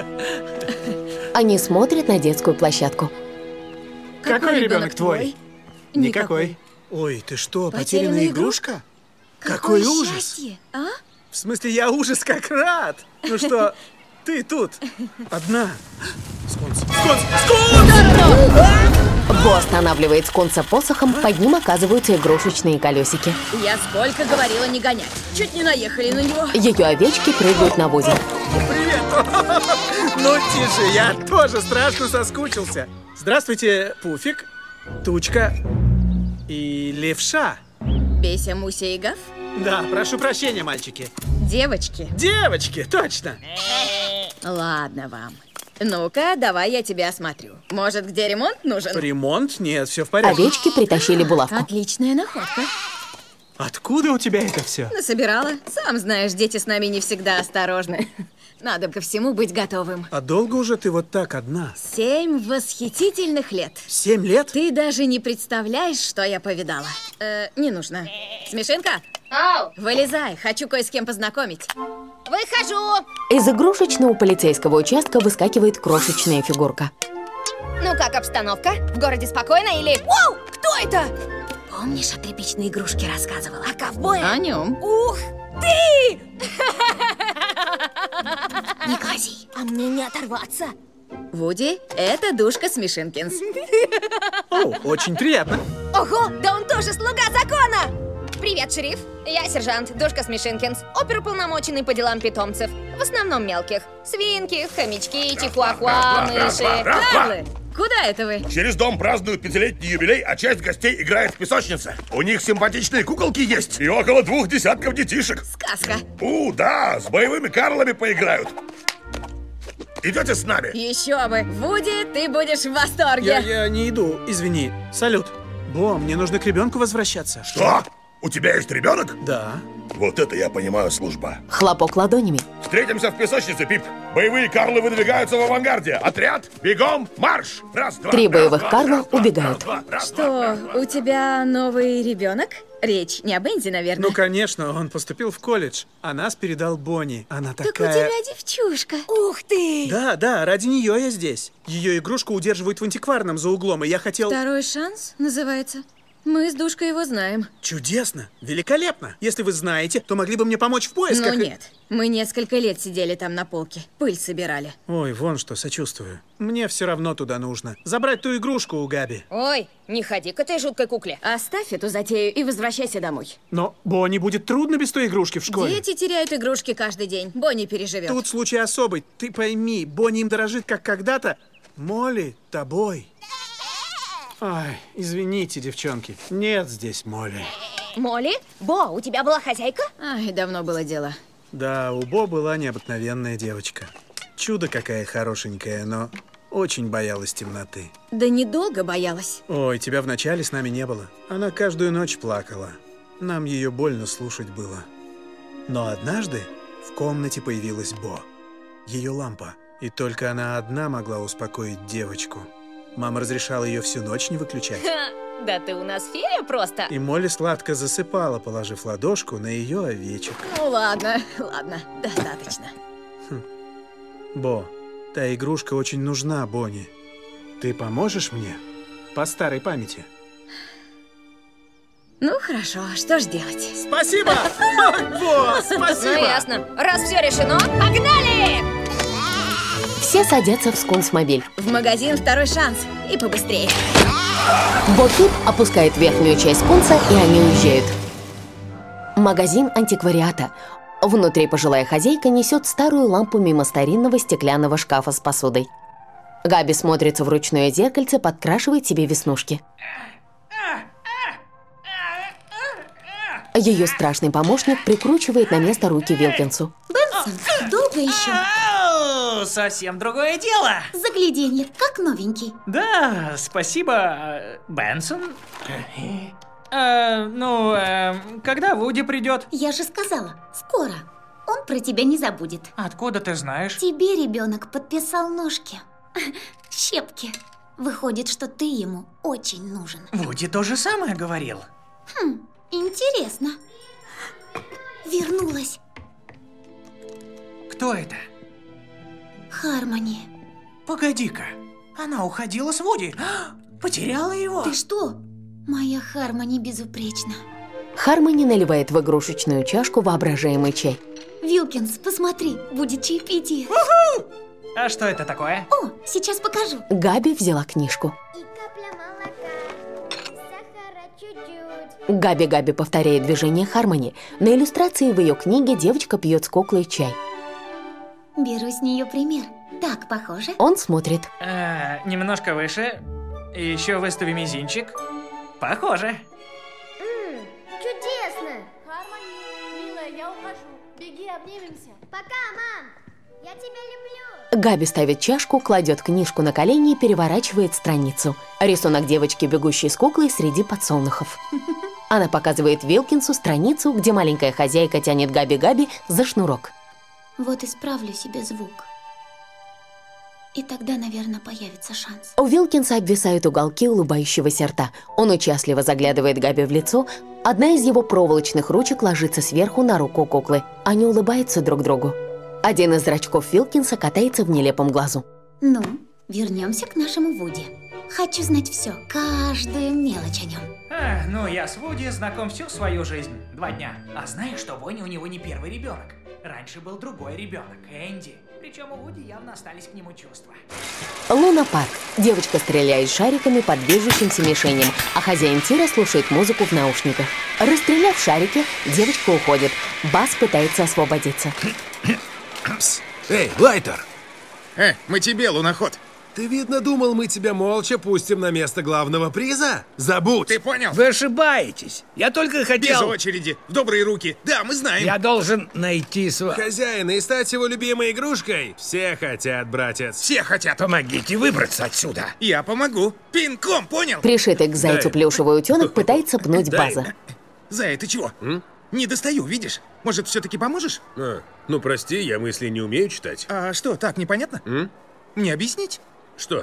Они смотрят на детскую площадку. Какой, Какой ребенок твой? Никакой. Ой, ты что, потерянная, потерянная игрушка? Какой ужас! А? В смысле, я ужас как рад! Ну что, ты тут одна? Скунс! Скунс! Скунс! Бо останавливает скунса посохом, под ним оказываются игрушечные колесики. Я сколько говорила не гонять. Чуть не наехали на него. Ее овечки прыгают на Вуди. Привет! Ну тише, я тоже страшно соскучился. Здравствуйте, Пуфик, Тучка и Левша. Бейся, Муся и Гав? Да, прошу прощения, мальчики. Девочки. Девочки, точно. Ладно вам. Ну-ка, давай я тебя осмотрю. Может, где ремонт нужен? Ремонт? Нет, все в порядке. Овечки притащили булавку. Отличная находка. Откуда у тебя это все? Насобирала. Сам знаешь, дети с нами не всегда осторожны. Надо ко всему быть готовым. А долго уже ты вот так одна? Семь восхитительных лет. Семь лет? Ты даже не представляешь, что я повидала. Э, не нужно. Смешинка? Ау! Вылезай, хочу кое с кем познакомить. Выхожу! Из игрушечного полицейского участка выскакивает крошечная фигурка. Ну как обстановка? В городе спокойно или... Вау! Кто это? Помнишь, о тряпичной игрушке рассказывала? О ковбое? О нем. Ух ты! Не глази, а мне не оторваться. Вуди, это Душка Смешинкинс. О, очень приятно. Ого, да он тоже слуга закона! Привет, шериф. Я сержант Душка Смешинкинс, оперуполномоченный по делам питомцев. В основном мелких. Свинки, хомячки, чихуахуа, мыши. Карлы, куда это вы? Через дом празднуют пятилетний юбилей, а часть гостей играет в песочнице. У них симпатичные куколки есть и около двух десятков детишек. Сказка. У, да, с боевыми Карлами поиграют. Идете с нами? Еще бы. Вуди, ты будешь в восторге. Я, я не иду, извини. Салют. Бо, мне нужно к ребенку возвращаться. Что? У тебя есть ребенок? Да. Вот это я понимаю, служба. Хлопок ладонями. Встретимся в песочнице, Пип. Боевые Карлы выдвигаются в авангарде. Отряд, бегом, марш! Раз, два, Три раз, боевых два, Карла раз, два, убегают. раз, два, раз, Что, два, у тебя новый ребенок? Речь не об Энди, наверное. Ну, конечно, он поступил в колледж, а нас передал Бонни. Она Так такая... у тебя девчушка. Ух ты! Да, да, ради нее я здесь. Ее игрушку удерживают в антикварном за углом, и я хотел... Второй шанс называется. Мы с Душкой его знаем. Чудесно! Великолепно! Если вы знаете, то могли бы мне помочь в поисках. Ну и- нет, мы несколько лет сидели там на полке, пыль собирали. Ой, вон что, сочувствую. Мне все равно туда нужно. Забрать ту игрушку у Габи. Ой, не ходи к этой жуткой кукле. Оставь эту затею и возвращайся домой. Но Бонни будет трудно без той игрушки в школе. Дети теряют игрушки каждый день. Бонни переживет. Тут случай особый. Ты пойми, Бонни им дорожит, как когда-то Молли тобой. Ай, извините, девчонки. Нет здесь Молли. Молли? Бо, у тебя была хозяйка? Ай, давно было дело. Да, у Бо была необыкновенная девочка. Чудо какая хорошенькая, но очень боялась темноты. Да недолго боялась. Ой, тебя вначале с нами не было. Она каждую ночь плакала. Нам ее больно слушать было. Но однажды в комнате появилась Бо. Ее лампа. И только она одна могла успокоить девочку. Мама разрешала ее всю ночь не выключать. Ха, да ты у нас фея просто. И Молли сладко засыпала, положив ладошку на ее овечек. Ну ладно, ладно, достаточно. Хм. Бо, та игрушка очень нужна Бонни. Ты поможешь мне? По старой памяти. Ну хорошо, что ж делать? Спасибо! Бо, спасибо! Ну ясно. Раз все решено, погнали! Все садятся в скунс-мобиль. В магазин второй шанс. И побыстрее. Бо-Пип опускает верхнюю часть скунса, и они уезжают. Магазин антиквариата. Внутри пожилая хозяйка несет старую лампу мимо старинного стеклянного шкафа с посудой. Габи смотрится в ручное зеркальце, подкрашивает себе веснушки. Ее страшный помощник прикручивает на место руки Вилкинсу. Бенсон, долго еще? Ау, совсем другое дело. Загляденье, как новенький. Да, спасибо, Бенсон. Э, ну, э, когда Вуди придет? Я же сказала, скоро. Он про тебя не забудет. Откуда ты знаешь? Тебе ребенок подписал ножки. Щепки. Выходит, что ты ему очень нужен. Вуди то же самое говорил. Хм, интересно. Вернулась. Кто это? Хармони. Погоди-ка, она уходила с Вуди. Потеряла его. Ты что? Моя Хармони безупречна. Хармони наливает в игрушечную чашку воображаемый чай. Вилкинс, посмотри, будет чаепитие. У-ху! А что это такое? О, сейчас покажу. Габи взяла книжку. Габи-Габи повторяет движение Хармони. На иллюстрации в ее книге девочка пьет с куклой чай. Беру с нее пример. Так, похоже? Он смотрит. А, немножко выше. И еще выстави мизинчик. Похоже. Ммм, чудесно. Хармони, милая, я ухожу. Беги, обнимемся. Пока, мам. Я тебя люблю. Габи ставит чашку, кладет книжку на колени и переворачивает страницу. Рисунок девочки, бегущей с куклой среди подсолнухов. Она показывает Вилкинсу страницу, где маленькая хозяйка тянет Габи-Габи за шнурок. Вот исправлю себе звук. И тогда, наверное, появится шанс. У Вилкинса обвисают уголки улыбающегося рта. Он участливо заглядывает Габи в лицо. Одна из его проволочных ручек ложится сверху на руку куклы. Они улыбаются друг другу. Один из зрачков Вилкинса катается в нелепом глазу. Ну, вернемся к нашему Вуди. Хочу знать все, каждую мелочь о нем. А, ну, я с Вуди знаком всю свою жизнь. Два дня. А знаешь, что Бонни у него не первый ребенок? Раньше был другой ребенок, Энди. Причем у Вуди явно остались к нему чувства. Луна-парк. Девочка стреляет шариками под движущимся мишеням, а хозяин тира слушает музыку в наушниках. Расстреляв шарики, девочка уходит. Баз пытается освободиться. Эй, Лайтер! Э, мы тебе, луноход. Ты, видно, думал, мы тебя молча пустим на место главного приза? Забудь! Ты понял? Вы ошибаетесь. Я только хотел... Без очереди, в добрые руки. Да, мы знаем. Я должен найти своего... Хозяина и стать его любимой игрушкой? Все хотят, братец. Все хотят. Помогите выбраться отсюда. Я помогу. Пинком, понял? Пришитый к зайцу Дай. плюшевый утенок пытается пнуть Дай. База. Зая, ты чего? М? Не достаю, видишь? Может, все-таки поможешь? А, ну прости, я мысли не умею читать. А что, так непонятно? М? Мне объяснить? Что?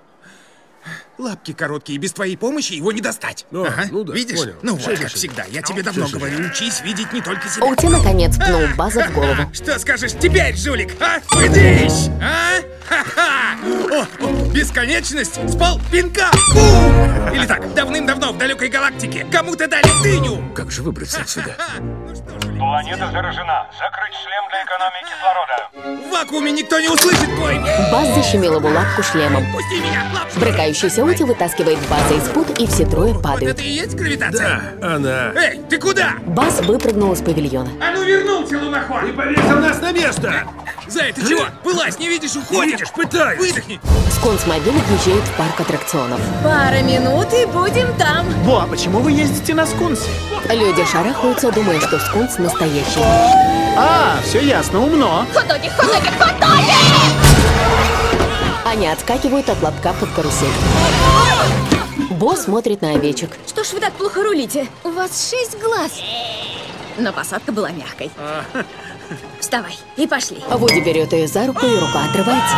Лапки короткие, без твоей помощи его не достать. О, ага. ну да, Видишь? понял. Ну вот, Шире, как шире. всегда. Я тебе давно Шире, говорю, шире. учись видеть не только себя. Утенок наконец пнул База в голову. Что скажешь теперь, жулик, а? Выдысь! А? Ха-ха! О, о, бесконечность спал пинка! Бум! Или так, давным-давно в далекой галактике кому-то дали дыню! Как же выбраться отсюда? Планета заражена. Закрыть шлем для экономии кислорода. В вакууме никто не услышит твой... Баз защемил его лапку шлемом. Пусти меня, лапушка! Брыкающийся Ути вытаскивает База из пут, и все трое Вот падают. это и есть гравитация? Да, она. Эй, ты куда? Баз выпрыгнул из павильона. А ну вернулся, луноход! Ты повесил нас на место! Зай, ты чего? Вылазь, не видишь, уходишь! Видишь, пытаюсь! Выдохни! Скунс-мобиль въезжает в парк аттракционов. Пара минут и будем там. Бо, а почему вы ездите на скунсе? Люди шарахаются, думая, что скунс настоящий. А, все ясно, умно. Хот-доги, хот-доги, хот-доги! Они отскакивают от лотка под карусель. Бо смотрит на овечек. Что ж вы так плохо рулите? У вас шесть глаз. Но посадка была мягкой. Вставай и пошли. Вуди берет ее за руку, и рука отрывается.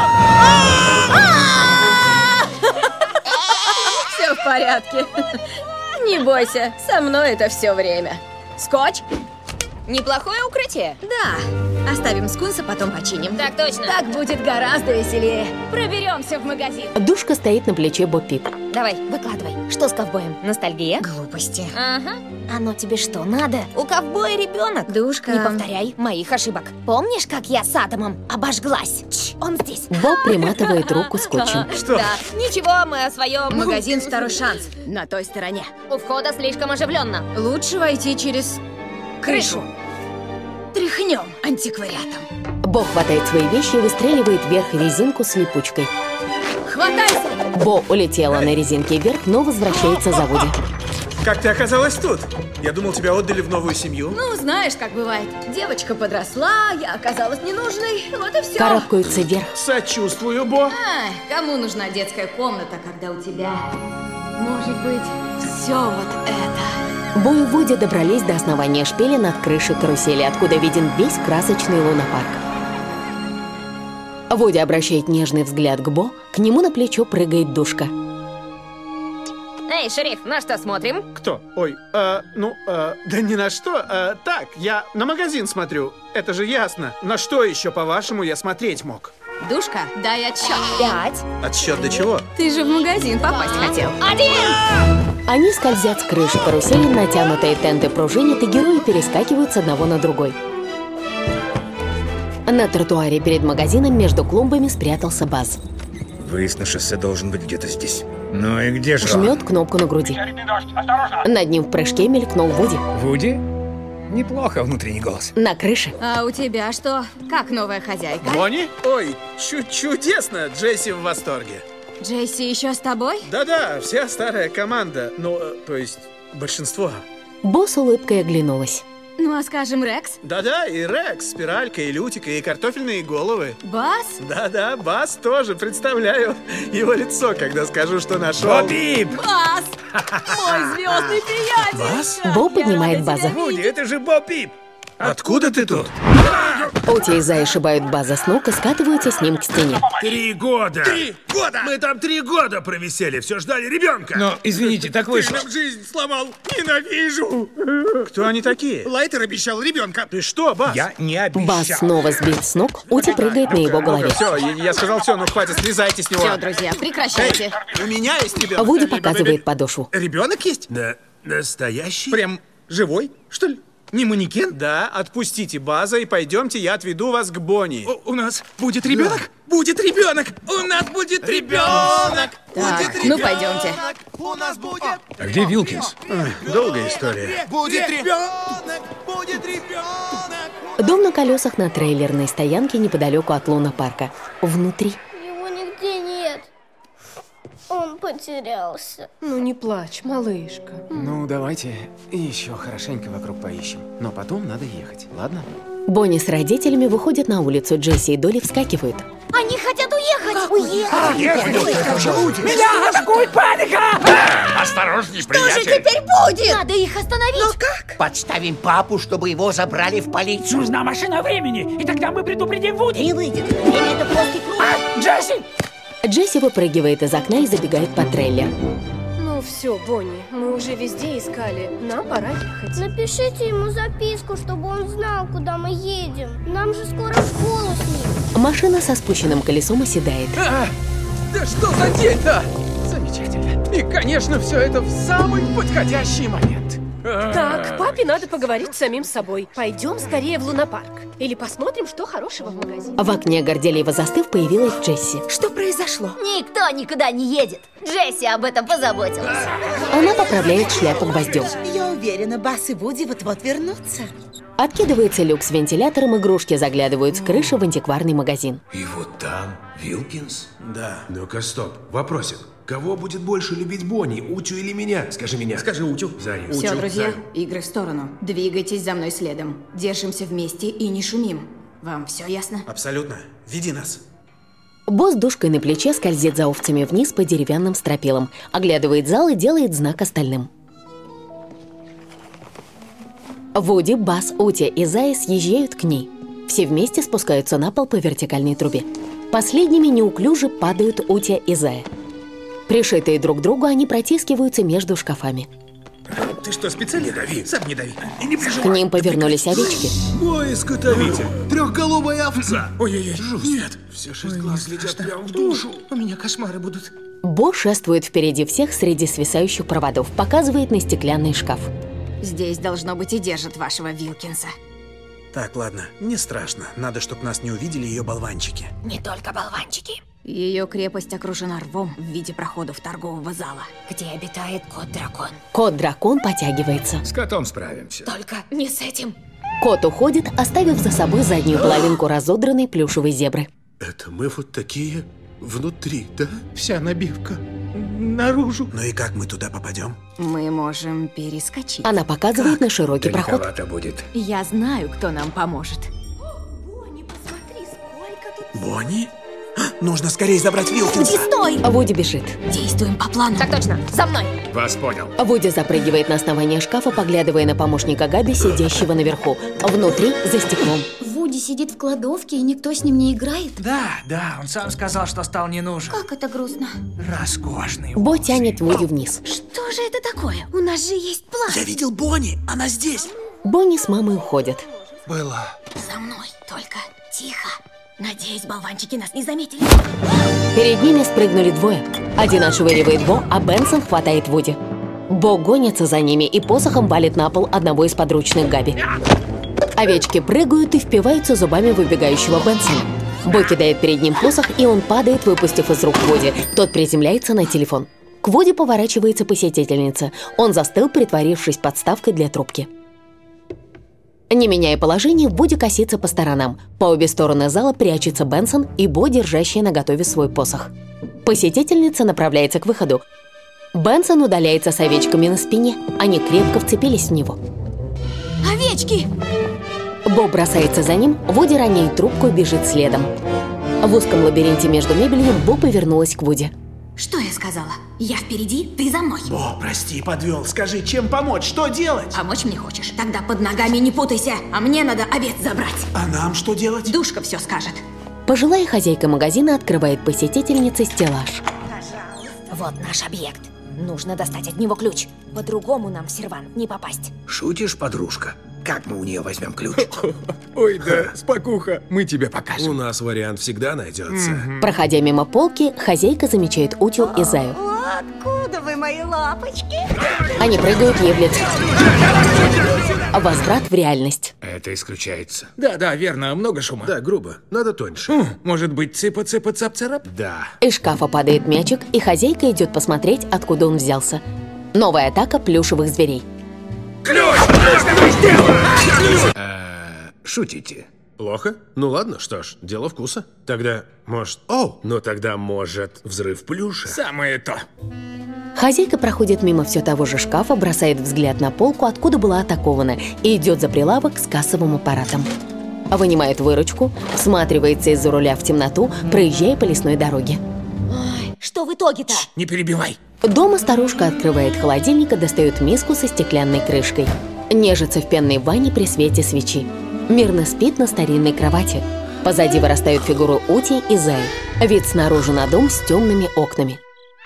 Все в порядке. Не бойся, со мной это все время. Скотч? Неплохое укрытие. Да. Оставим скунса, потом починим. Так точно. Так будет гораздо веселее. Проберемся в магазин. Душка стоит на плече Бо Пип. Давай, выкладывай. Что с ковбоем? Ностальгия? Глупости. Ага. Оно тебе что, надо? У ковбоя ребенок. Душка. Не повторяй моих ошибок. Помнишь, как я с Адамом обожглась? Чш, он здесь. Бо приматывает руку скотчем. Что? Да. Ничего, мы о своем. Магазин «Второй шанс» на той стороне. У входа слишком оживленно. Лучше войти через крышу. Тряхнем антиквариатом. Бо хватает свои вещи и выстреливает вверх резинку с липучкой. Хватайся! Бо улетела на резинке вверх, но возвращается за Вуди. Как ты оказалась тут? Я думал, тебя отдали в новую семью. Ну, знаешь, как бывает. Девочка подросла, я оказалась ненужной, вот и все. Карабкаются вверх. Сочувствую, Бо. Ай, кому нужна детская комната, когда у тебя может быть все вот это? Бо и Вуди добрались до основания шпиля над крышей карусели, откуда виден весь красочный лунопарк. Вуди обращает нежный взгляд к Бо, к нему на плечо прыгает Душка. Эй, шериф, на что смотрим? Кто? Ой, э, ну, э, да ни на что. Э, так, я на магазин смотрю. Это же ясно. На что еще, по-вашему, я смотреть мог? Душка, дай отсчет. Пять. Отсчет до чего? Ты же в магазин попасть хотел. Один! Они скользят с крыши карусели, натянутые тенты пружинят, и герои перескакивают с одного на другой. На тротуаре перед магазином между клумбами спрятался Баз. Выезд на шоссе должен быть где-то здесь. Ну и где же он? Жмет кнопку на груди. Над ним в прыжке мелькнул Вуди. Вуди? Неплохо, внутренний голос. На крыше. А у тебя что? Как новая хозяйка? Бонни? Ой, чу- чудесно! Джесси в восторге. Джесси еще с тобой? Да-да, вся старая команда. Ну, э, то есть, большинство. Бо с улыбкой оглянулась. Ну, а скажем, Рекс? Да-да, и Рекс, Спиралька, и Лютика, и картофельные головы. Бас? Да-да, Бас тоже, представляю его лицо, когда скажу, что нашел. Бо Пип! Бас! Мой звездный приятель! Бас? Бо поднимает База. Вуди, это же Бо Пип! Откуда ты тут? Ути и Зай шибают База с ног и скатываются с ним к стене. Три года! Три года! Мы там три года провисели, все ждали ребенка. Но, извините, так вышло. Ты нам жизнь сломал! Ненавижу! Кто они такие? Лайтер обещал ребенка. Ты что, Бас? Я не обещал. Баз снова сбит с ног, Ути прыгает на его голове. Все, я сказал все, ну хватит, слезайте с него. Все, друзья, прекращайте. У меня есть ребенок. Вуди показывает подошву. Ребенок есть? Да, настоящий? Прям живой, что ли? Не манекен? Да, отпустите База и пойдемте, я отведу вас к Бонни. У, у нас будет ребенок? Будет ребенок! У нас будет ребенок! Так, ну пойдемте. У нас будет... А где Вилкинс? Ой, долгая история. Будет ребенок! Будет ребенок! Дом на колесах на трейлерной стоянке неподалеку от лунопарка. Внутри. Его нигде нет. Он потерялся. Ну не плачь, малышка. Ну, давайте еще хорошенько вокруг поищем. Но потом надо ехать, ладно? Бонни с родителями выходят на улицу, Джесси и Долли вскакивают. Они хотят уехать! Уехать! Меня атакует паника! Осторожней, Что же теперь будет? Надо их остановить! Но как? Подставим папу, чтобы его забрали в полицию. Нужна машина времени, и тогда мы предупредим Вуди. Не выйдет. Время это плоский круг. А, Джесси! Джесси выпрыгивает из окна и забегает под трейлер. Ну все, Бонни, мы уже везде искали. Нам пора ехать. Напишите ему записку, чтобы он знал, куда мы едем. Нам же скоро в школу с ним. Машина со спущенным колесом оседает. А, да что за день-то? Замечательно. И, конечно, все это в самый подходящий момент. Так, папе надо поговорить с самим собой. Пойдем скорее в лунопарк. Или посмотрим, что хорошего в магазине. В окне, горделиво застыв, появилась Джесси. Что произошло? Никто никуда не едет. Джесси об этом позаботилась. Она поправляет шляпу гвоздем. Я уверена, Бас и Вуди вот-вот вернутся. Откидывается люк с вентилятором, игрушки заглядывают с крыши в антикварный магазин. И вот там Вилкинс? Да. Ну-ка, стоп. Вопросик. Кого будет больше любить Бонни, Утю или меня? Скажи меня. Скажи Утю. Заю. Все, Утю. друзья, Заю. игры в сторону. Двигайтесь за мной следом. Держимся вместе и не шумим. Вам все ясно? Абсолютно. Веди нас. Бо с душкой на плече скользит за овцами вниз по деревянным стропилам, оглядывает зал и делает знак остальным. Вуди, Бас, Утя и Зая съезжают к ней. Все вместе спускаются на пол по вертикальной трубе. Последними неуклюже падают Утя и Зая. Пришитые друг к другу, они протискиваются между шкафами. Ты что, специально? Не дави, сам не дави. И не К переживай. ним повернулись овечки. Ой, скотовитель. Трехголовая овца. Ой-ой-ой, нет. Все шесть глаз летят прямо в душу. У меня кошмары будут. Бо шествует впереди всех среди свисающих проводов, показывает на стеклянный шкаф. Здесь, должно быть, и держат вашего Вилкинса. Так, ладно, не страшно. Надо, чтобы нас не увидели ее болванчики. Не только болванчики. Ее крепость окружена рвом в виде проходов торгового зала, где обитает кот-дракон. Кот-дракон потягивается. С котом справимся. Только не с этим. Кот уходит, оставив за собой заднюю половинку разодранной плюшевой зебры. Это мы вот такие внутри, да? Вся набивка наружу. Ну и как мы туда попадем? Мы можем перескочить. Она показывает на широкий проход. Далековато будет. Я знаю, кто нам поможет. Бонни? Нужно скорее забрать Вилкинса. Стой! Вуди бежит. Действуем по плану. Так точно. За мной. Вас понял. Вуди запрыгивает на основание шкафа, поглядывая на помощника Габи, сидящего наверху. Внутри, за стеклом. Вуди сидит в кладовке, и никто с ним не играет. Да, да, он сам сказал, что стал не нужен. Как это грустно. Роскошный. Бо тянет Вуди вниз. Что же это такое? У нас же есть план. Я видел Бонни, она здесь. Бонни с мамой уходят. Было. За мной, только тихо. Надеюсь, болванчики нас не заметили. Перед ними спрыгнули двое. Один отшвыривает Бо, а Бенсон хватает Вуди. Бо гонится за ними и посохом валит на пол одного из подручных Габи. Овечки прыгают и впиваются зубами в убегающего Бенсона. Бо кидает перед ним посох, и он падает, выпустив из рук Вуди. Тот приземляется на телефон. К Вуди поворачивается посетительница. Он застыл, притворившись подставкой для трубки. Не меняя положение, Вуди косится по сторонам. По обе стороны зала прячется Бенсон и Бо, держащая наготове свой посох. Посетительница направляется к выходу. Бенсон удаляется с овечками на спине. Они крепко вцепились в него. Овечки! Бо бросается за ним, Вуди роняет трубку и бежит следом. В узком лабиринте между мебелью Бо повернулась к Вуди. Что я сказала? Я впереди, ты за мной. Бо, прости, подвел. Скажи, чем помочь? Что делать? Помочь мне хочешь? Тогда под ногами не путайся, а мне надо овец забрать. А нам что делать? Душка все скажет. Пожилая хозяйка магазина открывает посетительнице стеллаж. Вот наш объект. Нужно достать от него ключ. По-другому нам в сервант не попасть. Шутишь, подружка? Как мы у нее возьмем ключ? Ой, да, спокуха, мы тебе покажем. У нас вариант всегда найдется. Проходя мимо полки, хозяйка замечает Утю и Заю. Откуда вы, мои лапочки? Они прыгают ей в лицо. Возврат в реальность. Это исключается. Да, да, верно, много шума. Да, грубо. Надо тоньше. Хм, может быть, цыпа-цыпа-цап-царап? Да. Из шкафа падает мячик, и хозяйка идет посмотреть, откуда он взялся. Новая атака плюшевых зверей. Ключ! Что вы сделали? А, шутите? Плохо? Ну ладно, что ж, дело вкуса. Тогда, может... О, ну тогда, может, взрыв плюша? Самое то. Хозяйка проходит мимо все того же шкафа, бросает взгляд на полку, откуда была атакована, и идет за прилавок с кассовым аппаратом. Вынимает выручку, всматривается из-за руля в темноту, проезжая по лесной дороге. Ой, что в итоге-то? Не перебивай. Дома старушка открывает холодильник и достает миску со стеклянной крышкой. Нежится в пенной ванне при свете свечи. Мирно спит на старинной кровати. Позади вырастают фигуры Ути и Заи. Вид снаружи на дом с темными окнами.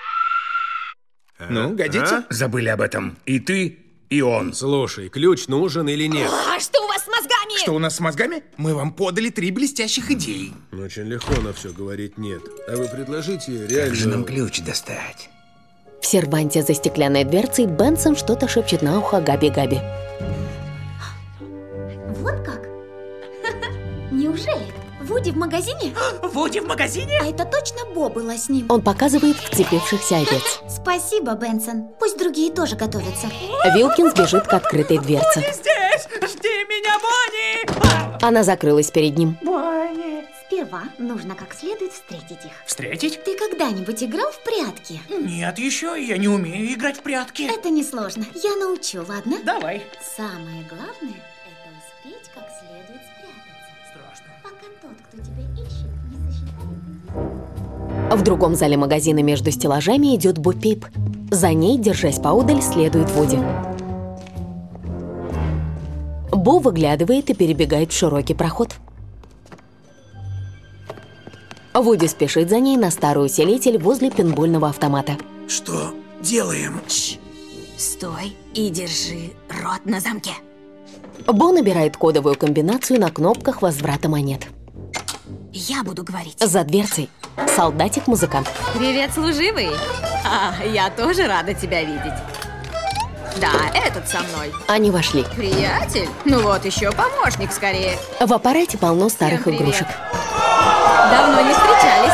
Ну, годится? А? Забыли об этом. И ты, и он. Слушай, ключ нужен или нет? А что у вас с мозгами? Что у нас с мозгами? Мы вам подали три блестящих идеи. Очень легко на все говорить нет. А вы предложите реально... Как же нам ключ достать? В серванте за стеклянной дверцей Бенсон что-то шепчет на ухо Габи-Габи. Вот как? Неужели? Вуди в магазине? Вуди в магазине? А это точно Бо была с ним? Он показывает вцепившихся овец. Спасибо, Бенсон. Пусть другие тоже готовятся. Вилкинс бежит к открытой дверце. Бонни здесь! Жди меня, Бонни! Она закрылась перед ним. Бонни! Сперва нужно как следует встретить их. Встретить? Ты когда-нибудь играл в прятки? Нет еще, я не умею играть в прятки. Это несложно. Я научу, ладно? Давай. Самое главное – это успеть как следует спрятаться. Страшно. Пока тот, кто тебя ищет, не сосчитает. В другом зале магазина между стеллажами идет Бо Пип. За ней, держась поодаль, следует Вуди. Бо выглядывает и перебегает в широкий проход. Вуди спешит за ней на старый усилитель возле пинбольного автомата. Что делаем? Чш. Стой и держи рот на замке. Бо набирает кодовую комбинацию на кнопках возврата монет. Я буду говорить. За дверцей солдатик-музыкант. Привет, служивый. А, я тоже рада тебя видеть. Да, этот со мной. Они вошли. Приятель? Ну вот еще помощник скорее. В аппарате полно старых Всем привет. игрушек. Давно не встречались.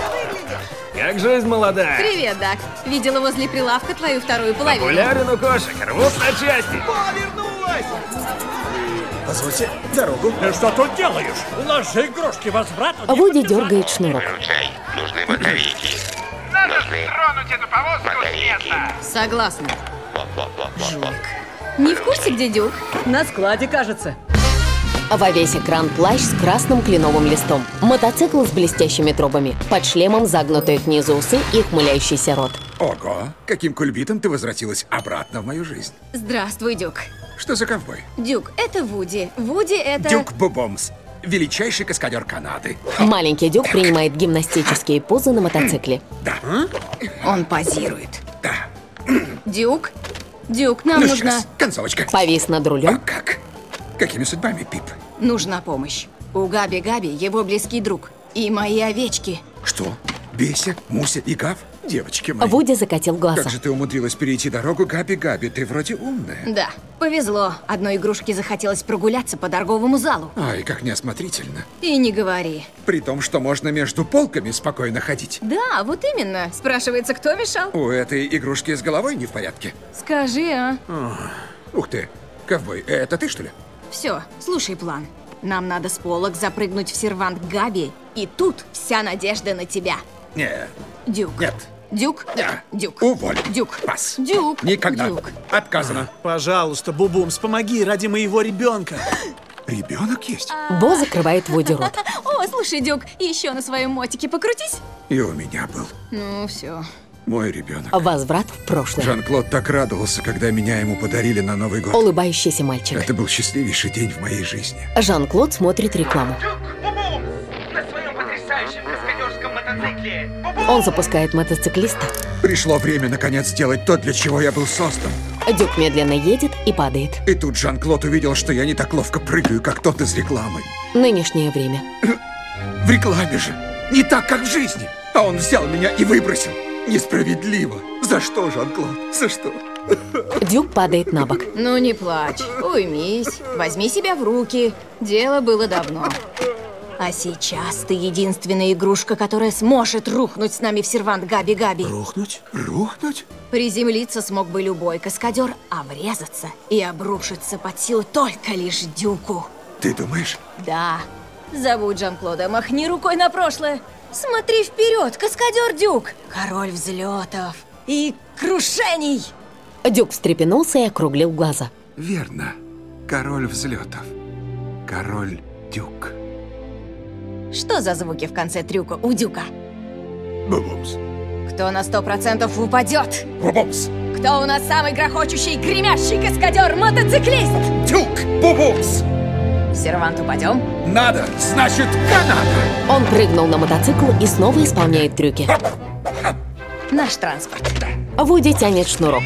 Как жизнь молодая? Привет, Дак. Видела возле прилавка твою вторую половину. Популярен у кошек, рвут на части. Повернулась! Позвольте, дорогу. Ты что тут делаешь? Ложи игрушки возврат. Вуди дергает шнурок. Включай. Нужны батарейки. Надо Нужны тронуть эту повозку с батарейки. места! Согласна. Жулик. Не в курсе, где Дюк? На складе, кажется. Во весь экран плащ с красным кленовым листом. Мотоцикл с блестящими трубами. Под шлемом загнутые к низу усы и ухмыляющийся рот. Ого, каким кульбитом ты возвратилась обратно в мою жизнь. Здравствуй, Дюк. Что за ковбой? Дюк, это Вуди. Вуди это... Дюк Бубомс, величайший каскадер Канады. Маленький Дюк принимает гимнастические позы на мотоцикле. Да. Он позирует. Да. Дюк, Дюк, нам ну, нужна... сейчас, концовочка. Повис над рулем. А как? Какими судьбами, Пип? Нужна помощь. У Габи-Габи его близкий друг. И мои овечки. Что? Беся, Муся и Гав? Девочки мои. Вуди закатил глаза. Как же ты умудрилась перейти дорогу, Габи-Габи? Ты вроде умная. Да, повезло. Одной игрушке захотелось прогуляться по торговому залу. Ай, как неосмотрительно. И не говори. При том, что можно между полками спокойно ходить. Да, вот именно. Спрашивается, кто мешал? У этой игрушки с головой не в порядке. Скажи, а? Ух ты, ковбой, это ты, что ли? Все, слушай план. Нам надо с полок запрыгнуть в сервант Габи, и тут вся надежда на тебя. Не. Дюк. Нет. Дюк. Да. Дюк. Уволь. Дюк. Пас. Дюк. Никогда. Дюк. Отказано. Пожалуйста, Бубумс, помоги ради моего ребенка. Ребенок есть? Бо закрывает Вуди рот. О, слушай, Дюк, еще на своем мотике покрутись. И у меня был. Ну, все. Мой ребенок. Возврат в прошлое. Жан-Клод так радовался, когда меня ему подарили на Новый год. Улыбающийся мальчик. Это был счастливейший день в моей жизни. Жан-Клод смотрит рекламу. На своем потрясающем каскадерском мотоцикле! Он запускает мотоциклиста. Пришло время, наконец, сделать то, для чего я был создан. Дюк медленно едет и падает. И тут Жан-Клод увидел, что я не так ловко прыгаю, как тот из рекламы. Нынешнее время. В рекламе же. Не так, как в жизни. А он взял меня и выбросил. Несправедливо. За что, Жан-Клод? За что? Дюк падает на бок. Ну не плачь, уймись, возьми себя в руки. Дело было давно. А сейчас ты единственная игрушка, которая сможет рухнуть с нами в сервант Габи-Габи. Рухнуть? Рухнуть? Приземлиться смог бы любой каскадер, а врезаться и обрушиться под силу только лишь Дюку. Ты думаешь? Да. Забудь Жан-Клода, махни рукой на прошлое. Смотри вперед, каскадер Дюк, король взлетов и крушений. Дюк встрепенулся и округлил глаза. Верно. Король взлетов. Король Дюк. Что за звуки в конце трюка у Дюка? Бубумс. Кто на сто процентов упадет? Бубумс. Кто у нас самый грохочущий, гремящий каскадер-мотоциклист? Дюк Бубумс. В сервант упадем? Надо, значит, Канада. Он прыгнул на мотоцикл и снова исполняет трюки. Наш транспорт. Вуди тянет шнурок.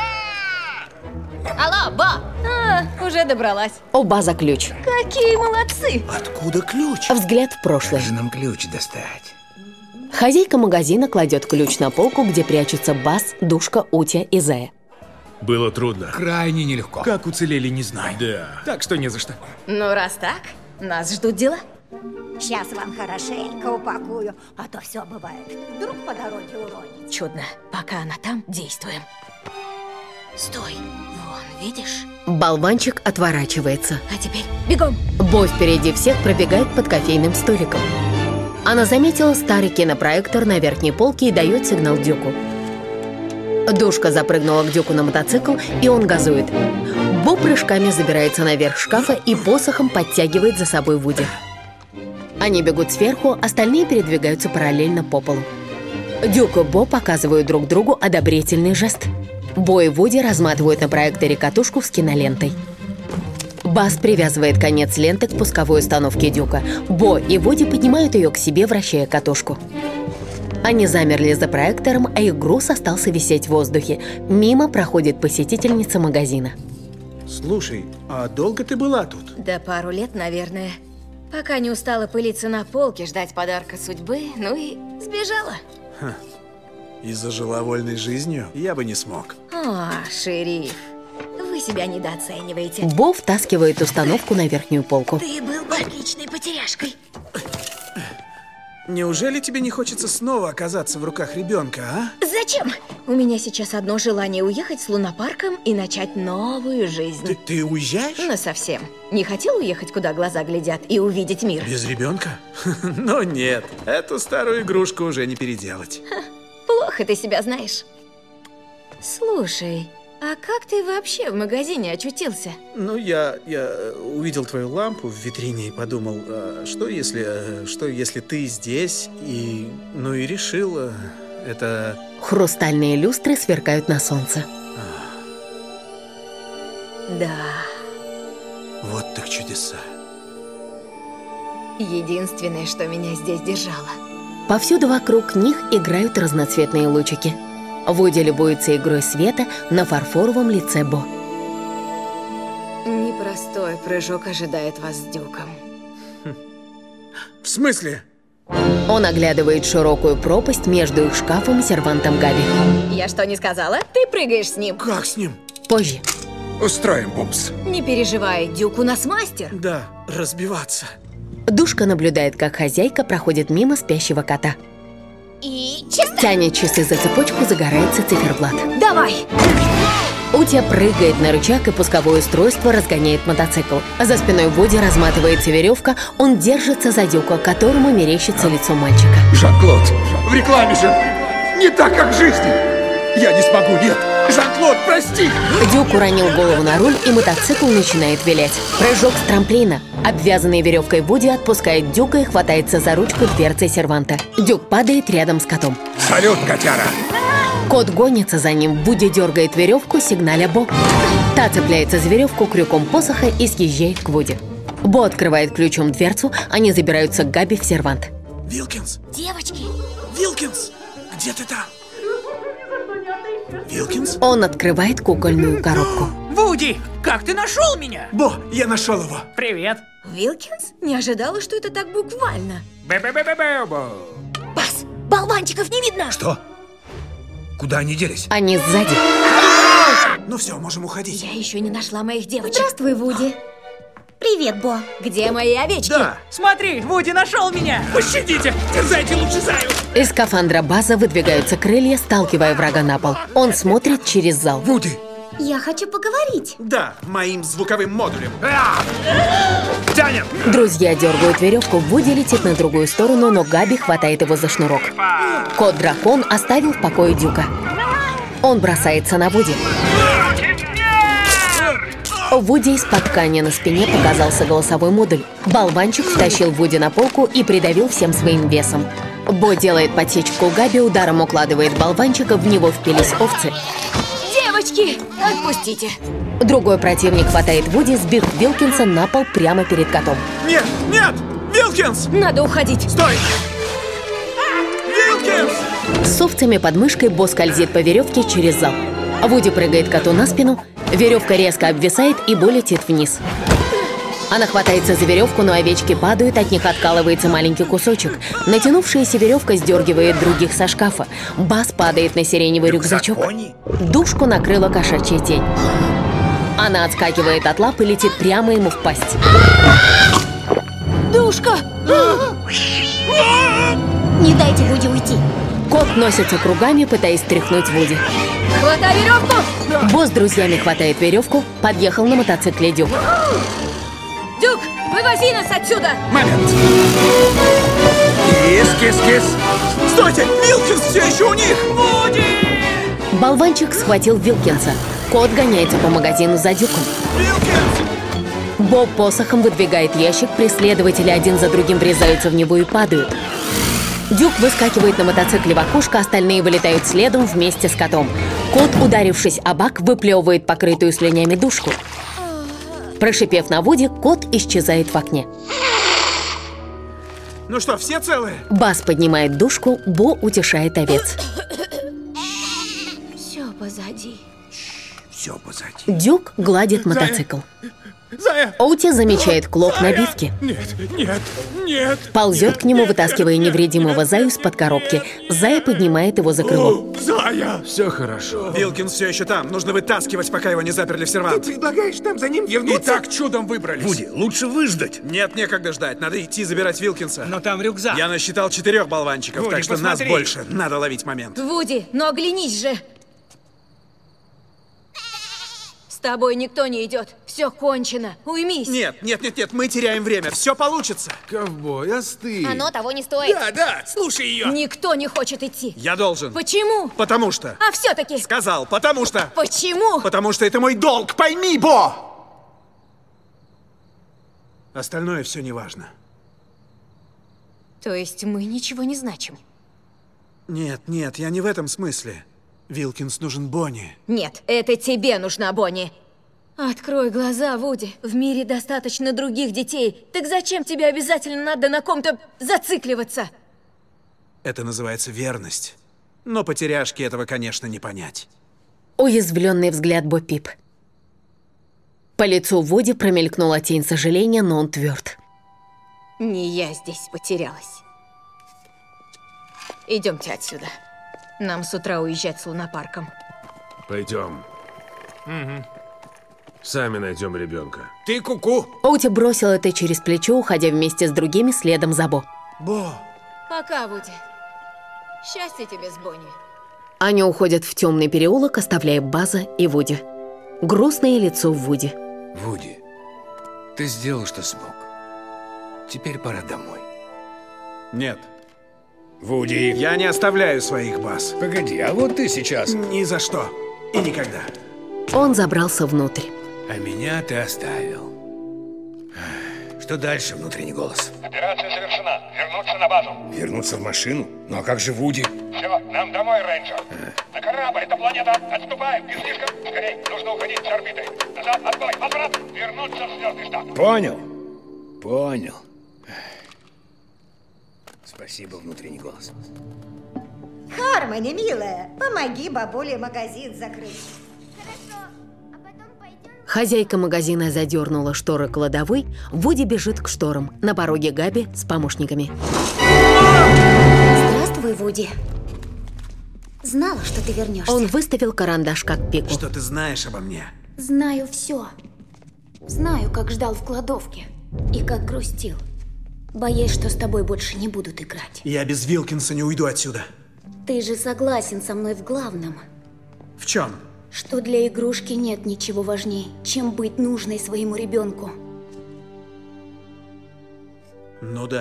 Алло, Ба! А, уже добралась. Оба за ключ. Какие молодцы! Откуда ключ? Взгляд в прошлое. Как же нам ключ достать? Хозяйка магазина кладет ключ на полку, где прячутся Бас, Душка, Утя и Зая. Было трудно. Крайне нелегко. Как уцелели, не знаю. Да. Так что не за что. Ну, раз так, нас ждут дела. Сейчас вам хорошенько упакую, а то все бывает. Вдруг по дороге уронить. Чудно. Пока она там, действуем. Стой. Вон, видишь? Болванчик отворачивается. А теперь бегом. Бо впереди всех пробегает под кофейным столиком. Она заметила старый кинопроектор на верхней полке и дает сигнал Дюку. Душка запрыгнула к Дюку на мотоцикл, и он газует. Бо прыжками забирается наверх шкафа и посохом подтягивает за собой Вуди. Они бегут сверху, остальные передвигаются параллельно по полу. Дюк и Бо показывают друг другу одобрительный жест. Бо и Вуди разматывают на проекторе катушку с кинолентой. Бас привязывает конец ленты к пусковой установке Дюка. Бо и Вуди поднимают ее к себе, вращая катушку. Они замерли за проектором, а их груз остался висеть в воздухе. Мимо проходит посетительница магазина. Слушай, а долго ты была тут? Да пару лет, наверное. Пока не устала пылиться на полке, ждать подарка судьбы, ну и сбежала. Ха. И зажила вольной жизнью я бы не смог. О, шериф, вы себя недооцениваете. Бо втаскивает установку на верхнюю полку. Ты был бы отличной потеряшкой. Неужели тебе не хочется снова оказаться в руках ребенка, а? Зачем? У меня сейчас одно желание уехать с лунопарком и начать новую жизнь. Ты, ты уезжаешь? Ну, совсем. Не хотел уехать, куда глаза глядят, и увидеть мир? Без ребенка? Но нет, эту старую игрушку уже не переделать. Ха, плохо ты себя знаешь. Слушай, а как ты вообще в магазине очутился? Ну, я, я увидел твою лампу в витрине и подумал, а что если, что если ты здесь, и, ну и решил, это... Хрустальные люстры сверкают на солнце. Да. Вот так чудеса. Единственное, что меня здесь держало. Повсюду вокруг них играют разноцветные лучики. Вуди любуется игрой света на фарфоровом лице Бо. Непростой прыжок ожидает вас с Дюком. В смысле? Он оглядывает широкую пропасть между их шкафом и сервантом Габи. Я что, не сказала? Ты прыгаешь с ним. Как с ним? Позже. Устроим бумс. Не переживай, Дюк у нас мастер. Да, разбиваться. Душка наблюдает, как хозяйка проходит мимо спящего кота. И чисто. Тянет часы за цепочку, загорается циферблат. Давай! Утя прыгает на рычаг, и пусковое устройство разгоняет мотоцикл. За спиной Вуди разматывается веревка, он держится за Дюка, которому мерещится лицо мальчика. Жан-Клод, в рекламе же не так, как в жизни. Я не смогу, нет. Жан-Клод, прости! Дюк уронил голову на руль, и мотоцикл начинает вилять. Прыжок с трамплина. Обвязанный веревкой Вуди отпускает Дюка и хватается за ручку дверцы серванта. Дюк падает рядом с котом. Салют, котяра! Кот гонится за ним, Вуди дергает веревку, сигналя Бо. Та цепляется за веревку крюком посоха и съезжает к Вуди. Бо открывает ключом дверцу, они забираются к Габи в сервант. Вилкинс! Девочки! Вилкинс! Где ты там? Вилкинс? Он открывает кукольную коробку. Вуди, как ты нашел меня? Бо, я нашел его. Привет. Вилкинс? Не ожидала, что это так буквально. Бе-бе-бе-бе-бе-бо. Бас, болванчиков не видно. Что? Куда они делись? Они сзади. Ну все, можем уходить. Я еще не нашла моих девочек. Здравствуй, Вуди. Привет, Бо. Где мои овечки? Да. Смотри, Вуди нашел меня. Пощадите, терзайте лучше Заю. Из скафандра База выдвигаются крылья, сталкивая врага на пол. Он смотрит через зал. Вуди! Я хочу поговорить. Да, моим звуковым модулем. Тянем. Друзья дергают веревку, Вуди летит на другую сторону, но Габи хватает его за шнурок. Кот-дракон оставил в покое Дюка. Он бросается на Вуди. Вуди из-под ткани на спине показался голосовой модуль. Болванчик втащил Вуди на полку и придавил всем своим весом. Бо делает подсечку Габи, ударом укладывает болванчика, в него впились овцы. Девочки, отпустите. Другой противник хватает Вуди, сбив Вилкинса на пол прямо перед котом. Нет, нет! Вилкинс! Надо уходить. Стой! Вилкинс! С овцами под мышкой Бо скользит по веревке через зал. Вуди прыгает коту на спину, веревка резко обвисает, и Бо летит вниз. Она хватается за веревку, но овечки падают, от них откалывается маленький кусочек. Натянувшаяся веревка сдергивает других со шкафа. Бас падает на сиреневый рюкзачок. Душку накрыла кошачья тень. Она отскакивает от лап и летит прямо ему в пасть. Душка! Не дайте Вуди уйти. Кот носится кругами, пытаясь стряхнуть Вуди. Хватай веревку! Бо с друзьями хватает веревку, подъехал на мотоцикле Дюк. Дюк, вывози нас отсюда! Момент. Кис, кис, кис. Стойте! Вилкинс все еще у них! Вуди! Болванчик схватил Вилкинса. Кот гоняется по магазину за Дюком. Боб посохом выдвигает ящик, преследователи один за другим врезаются в него и падают. Дюк выскакивает на мотоцикле в окошко, остальные вылетают следом вместе с котом. Кот, ударившись о бак, выплевывает покрытую слюнями душку. Прошипев на Вуди, кот исчезает в окне. Ну что, все целы? Бас поднимает душку, Бо утешает овец. Все позади. Все позади. Дюк гладит мотоцикл. Зая! Оути замечает клок набивки. Нет, нет, нет. Ползет к нему, вытаскивая невредимого Заю из-под коробки. Зая поднимает его за крыло. Зая! Все хорошо. Вилкинс все еще там. Нужно вытаскивать, пока его не заперли в сервант. Ты предлагаешь нам за ним вернуться? И так чудом выбрались. Вуди, лучше выждать. Нет, некогда ждать. Надо идти забирать Вилкинса. Но там рюкзак. Я насчитал четырех болванчиков, Вуди, так что посмотри. нас больше. Надо ловить момент. Вуди, ну оглянись же. С тобой никто не идет. Все кончено. Уймись. Нет, нет, нет, нет, мы теряем время. Все получится. Ковбой, остынь. Оно того не стоит. Да, да, слушай ее. Никто не хочет идти. Я должен. Почему? Потому что. А все-таки. Сказал, потому что. Почему? Потому что это мой долг. Пойми, Бо! Остальное все неважно. То есть мы ничего не значим? Нет, нет, я не в этом смысле. Вилкинс нужен Бонни. Нет, это тебе нужна Бонни. Открой глаза, Вуди. В мире достаточно других детей. Так зачем тебе обязательно надо на ком-то зацикливаться? Это называется верность. Но потеряшке этого, конечно, не понять. Уязвленный взгляд Бо Пип. По лицу Вуди промелькнула тень сожаления, но он тверд. Не я здесь потерялась. Идемте отсюда. Нам с утра уезжать с лунопарком. Пойдем. Угу. Сами найдем ребенка. Ты ку-ку. Оути бросил это через плечо, уходя вместе с другими следом за Бо. Бо. Пока, Вуди. Счастья тебе с Бонни. Они уходят в темный переулок, оставляя База и Вуди. Грустное лицо Вуди. Вуди, ты сделал, что смог. Теперь пора домой. Нет. Вуди. Я не оставляю своих баз. Погоди, а вот ты сейчас. Ни за что. И никогда. Он забрался внутрь. А меня ты оставил. Что дальше, внутренний голос? Операция завершена. Вернуться на базу. Вернуться в машину? Ну а как же Вуди? Все, нам домой, рейнджер. На корабль, это планета. Отступаем, без слишком. Скорей, нужно уходить с орбиты. Назад, отбой, возврат. Вернуться в Звездный штат. Понял. Понял. Спасибо, внутренний голос. Хармони, милая, помоги бабуле магазин закрыть. Хозяйка магазина задернула шторы кладовой, Вуди бежит к шторам. На пороге Габи с помощниками. Здравствуй, Вуди. Знала, что ты вернешься. Он выставил карандаш как пику. Что ты знаешь обо мне? Знаю все. Знаю, как ждал в кладовке и как грустил. Боясь, что с тобой больше не будут играть. Я без Вилкинса не уйду отсюда. Ты же согласен со мной в главном. В чем? Что для игрушки нет ничего важнее, чем быть нужной своему ребенку. Ну да.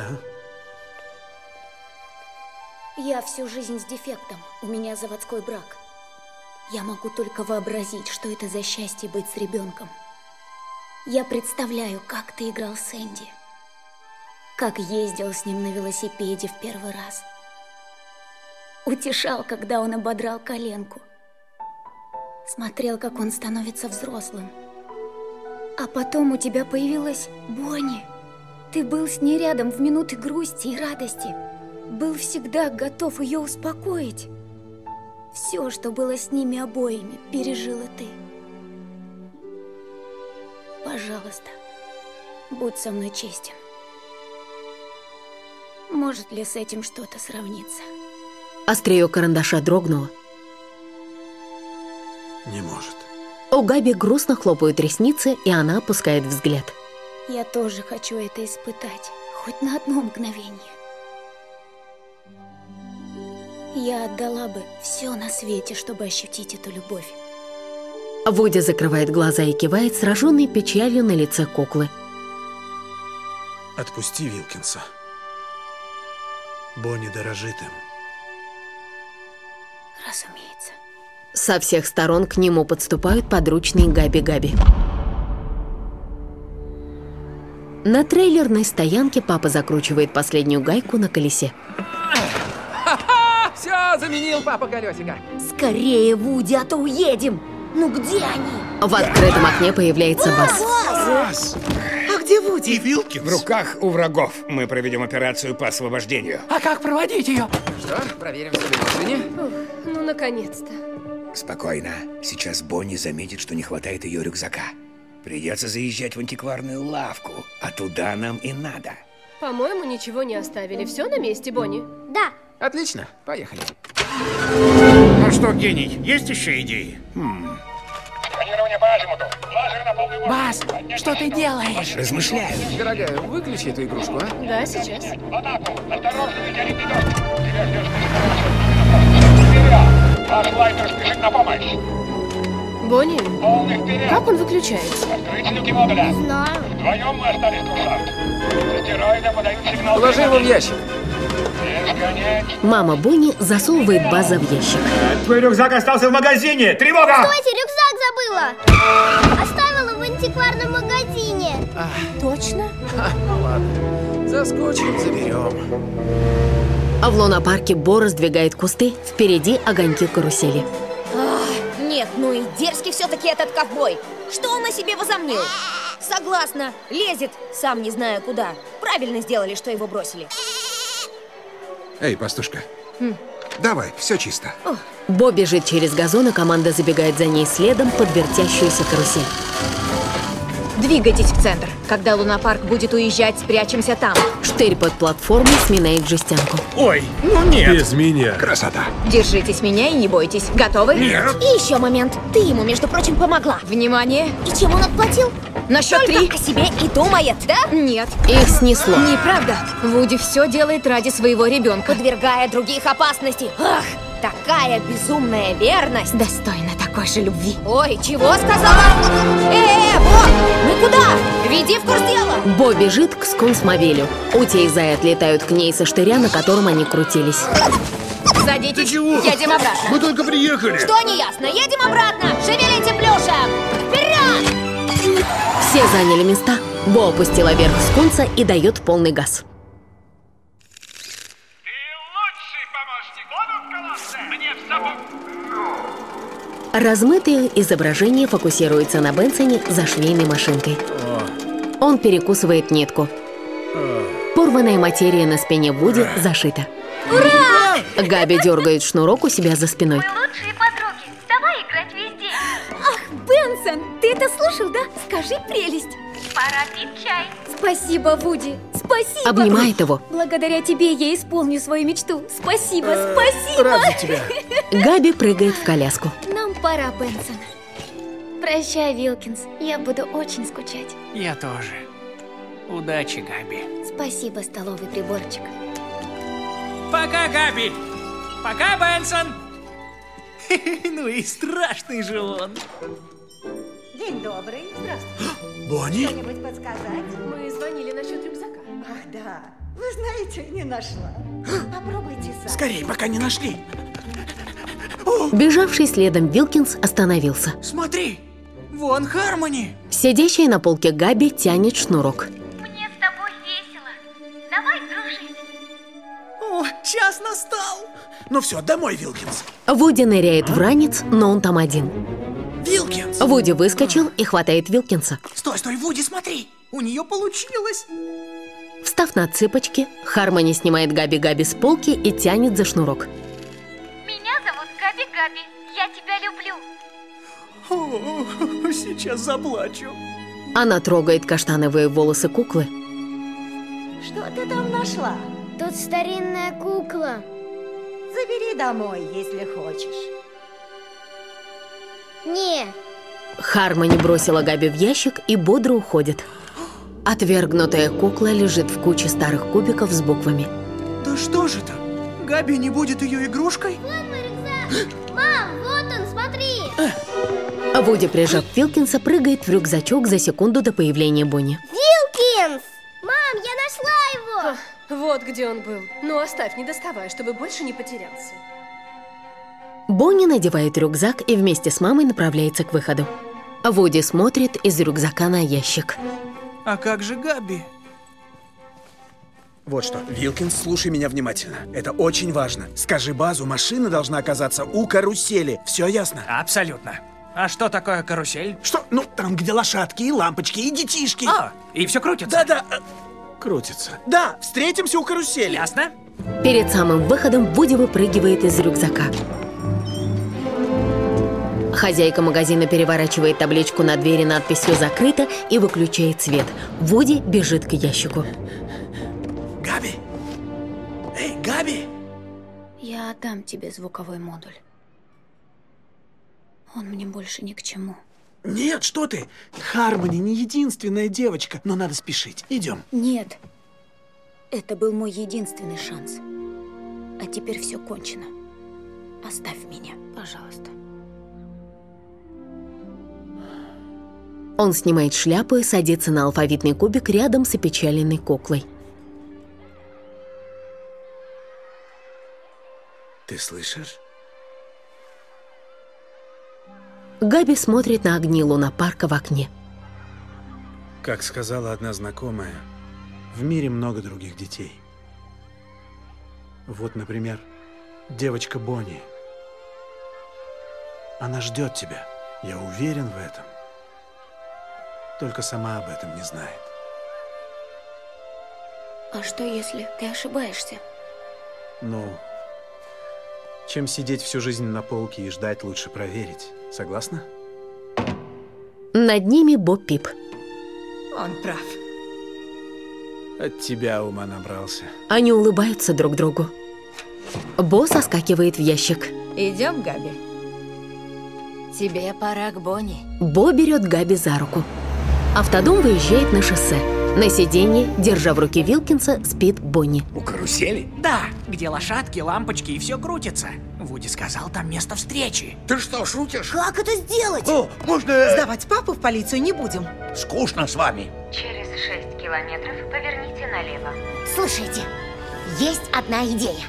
Я всю жизнь с дефектом. У меня заводской брак. Я могу только вообразить, что это за счастье быть с ребенком. Я представляю, как ты играл с Энди. Как ездил с ним на велосипеде в первый раз. Утешал, когда он ободрал коленку. Смотрел, как он становится взрослым. А потом у тебя появилась Бонни. Ты был с ней рядом в минуты грусти и радости. Был всегда готов ее успокоить. Все, что было с ними обоими, пережила ты. Пожалуйста, будь со мной честен. Может ли с этим что-то сравниться? Острие карандаша дрогнуло. Не может. У Габи грустно хлопают ресницы, и она опускает взгляд. Я тоже хочу это испытать, хоть на одно мгновение. Я отдала бы все на свете, чтобы ощутить эту любовь. Вуди закрывает глаза и кивает, сраженный печалью на лице куклы. Отпусти Вилкинса. Бонни дорожит им. Разумеется. Со всех сторон к нему подступают подручные Габи-Габи. На трейлерной стоянке папа закручивает последнюю гайку на колесе. Ха-ха! Все, заменил папа колесико. Скорее, Вуди, а то уедем. Ну где они? В открытом окне появляется Базз. Базз! А где Вуди? И Вилкинс. В руках у врагов. Мы проведем операцию по освобождению. А как проводить ее? Что, проверим все в машине? Ух, ну наконец-то. Спокойно. Сейчас Бонни заметит, что не хватает ее рюкзака. Придется заезжать в антикварную лавку, а туда нам и надо. По-моему, ничего не оставили. Все на месте, Бонни? Да. Отлично, поехали. Ну что, гений, есть еще идеи? Хм. Сканирование по азимуту. Лазер на полный мощь. Бас, что ты делаешь? Размышляю. Дорогая, выключи эту игрушку, а? Да, сейчас. В атаку. Осторожно, метеоритный дождь. Тебя ждет спецоперация. Ваш лайтер спешит на помощь. Бонни, Полный вперед. как он выключается? Открыть люки модуля. Не знаю. Вдвоем мы остались, курсант. Астероиды подают сигнал. Положи его в ящик. Бесконечно. Мама Бонни засовывает База в ящик. Твой рюкзак остался в магазине! Тревога! Стойте, рюкзак забыла! Оставила в антикварном магазине. Точно? А, ну ладно. Заскочим, заберем. А в лунопарке Бо раздвигает кусты, впереди огоньки карусели. Ах, нет, ну и дерзкий все-таки этот ковбой. Что он о себе возомнил? Согласна, лезет, сам не зная куда. Правильно сделали, что его бросили. Эй, пастушка, давай, все чисто. Бо бежит через газон, и команда забегает за ней следом под вертящуюся карусель. Двигайтесь в центр. Когда лунопарк будет уезжать, спрячемся там. Штырь под платформой сминает жестянку. Ой, ну нет. Без меня. Красота. Держитесь меня и не бойтесь. Готовы? Нет. И еще момент. Ты ему, между прочим, помогла. Внимание. И чем он отплатил? На счет Только три. о себе и думает, да? Нет. Их снесло. Неправда. Вуди все делает ради своего ребенка. Подвергая других опасности. Ах, такая безумная верность. Достойна такой же любви. Ой, чего сказала? Э-э, вот, мы куда? Веди в курс дела. Бо бежит к скунсмобилю. Утя и Зай отлетают к ней со штыря, на котором они крутились. Садитесь. чего? Едем обратно. Мы только приехали. Что не ясно? Едем обратно. Шевелите плюшем. Вперед! Все заняли места. Бо опустила вверх скунса и дает полный газ. Ты лучший помощник. Будут колоссы? Мне в забу... Размытое изображение фокусируется на Бенсоне за швейной машинкой. Он перекусывает нитку. Порванная материя на спине Вуди зашита. Ура! Габи дергает шнурок у себя за спиной. Лучшие подруги. Давай играть везде. Ах, Бенсон, ты это слушал, да? Скажи прелесть. Пора пить чай. Спасибо, Вуди. Спасибо. Обнимает его. Благодаря тебе я исполню свою мечту. Спасибо, спасибо. Рад за тебя. Габи прыгает в коляску. Нам пора, Бенсон. Прощай, Вилкинс. Я буду очень скучать. Я тоже. Удачи, Габи. Спасибо, столовый приборчик. Пока, Габи. Пока, Бенсон. Ну и страшный же он. День добрый. Здравствуйте. Бонни? Что-нибудь подсказать? Мы звонили насчет рюкзака. Ах, да. Вы знаете, не нашла. Попробуйте сами. Скорей, пока не нашли. Бежавший следом Вилкинс остановился. Смотри, вон Хармони. Сидящая на полке Габи тянет шнурок. Мне с тобой весело. Давай дружить. О, час настал. Ну все, домой, Вилкинс. Вуди ныряет в ранец, но он там один. Вилкинс! Вуди выскочил и хватает Вилкинса. Стой, стой, Вуди, смотри. У нее получилось. Встав на цыпочки, Хармони снимает Габи-Габи с полки и тянет за шнурок. Меня зовут Габи-Габи. Я тебя люблю. О, сейчас заплачу. Она трогает каштановые волосы куклы. Что ты там нашла? Тут старинная кукла. Забери домой, если хочешь. Не. Хармони бросила Габи в ящик и бодро уходит. Отвергнутая кукла лежит в куче старых кубиков с буквами. Да что же там? Габи не будет ее игрушкой? Мам, вот он, смотри. Вуди, прижав Вилкинса, прыгает в рюкзачок за секунду до появления Бонни. Вилкинс! Мам, я нашла его. Вот где он был. Ну, оставь, не доставай, чтобы больше не потерялся. Бонни надевает рюкзак и вместе с мамой направляется к выходу. Вуди смотрит из рюкзака на ящик. А как же Габи? Вот что, Вилкинс, слушай меня внимательно. Это очень важно. Скажи Базу, машина должна оказаться у карусели. Все ясно? Абсолютно. А что такое карусель? Что? Ну, там, где лошадки, и лампочки, и детишки. А, и все крутится? Да-да, крутится. Да, встретимся у карусели. Ясно? Перед самым выходом Вуди выпрыгивает из рюкзака. Хозяйка магазина переворачивает табличку на двери надписью «Закрыто» и выключает свет. Вуди бежит к ящику. Габи! Эй, Габи! Я отдам тебе звуковой модуль. Он мне больше ни к чему. Нет, что ты! Хармони не единственная девочка, но надо спешить. Идем. Нет. Это был мой единственный шанс. А теперь все кончено. Оставь меня, пожалуйста. Он снимает шляпу и садится на алфавитный кубик рядом с опечаленной куклой. Ты слышишь? Габи смотрит на огни лунопарка в окне. Как сказала одна знакомая, в мире много других детей. Вот, например, девочка Бонни. Она ждет тебя. Я уверен в этом. Только сама об этом не знает. А что, если ты ошибаешься? Ну, чем сидеть всю жизнь на полке и ждать, лучше проверить. Согласна? Над ними Бо Пип. Он прав. От тебя ума набрался. Они улыбаются друг другу. Бо соскакивает в ящик. Идем, Габи. Тебе пора к Бонни. Бо берет Габи за руку. Автодом выезжает на шоссе. На сиденье, держа в руке Вилкинса, спит Бонни. У карусели? Да, где лошадки, лампочки и все крутится. Вуди сказал, там место встречи. Ты что, шутишь? Как это сделать? О, можно... Сдавать папу в полицию не будем. Скучно с вами. Через шесть километров поверните налево. Слушайте, есть одна идея.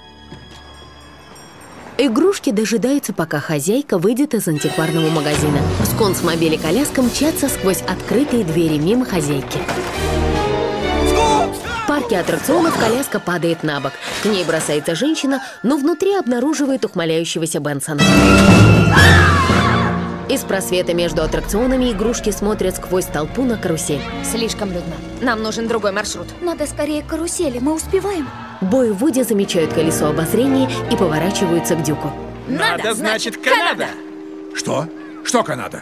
Игрушки дожидаются, пока хозяйка выйдет из антикварного магазина. Сконс-мобиль и коляска мчатся сквозь открытые двери мимо хозяйки. В парке аттракционов коляска падает на бок. К ней бросается женщина, но внутри обнаруживает ухмыляющегося Бенсона. Из просвета между аттракционами игрушки смотрят сквозь толпу на карусель. Слишком людно. Нам нужен другой маршрут. Надо скорее к карусели, мы успеваем. Бо и Вуди замечают колесо обозрения и поворачиваются к Дюку. Надо, значит, Канада! Что? Что Канада?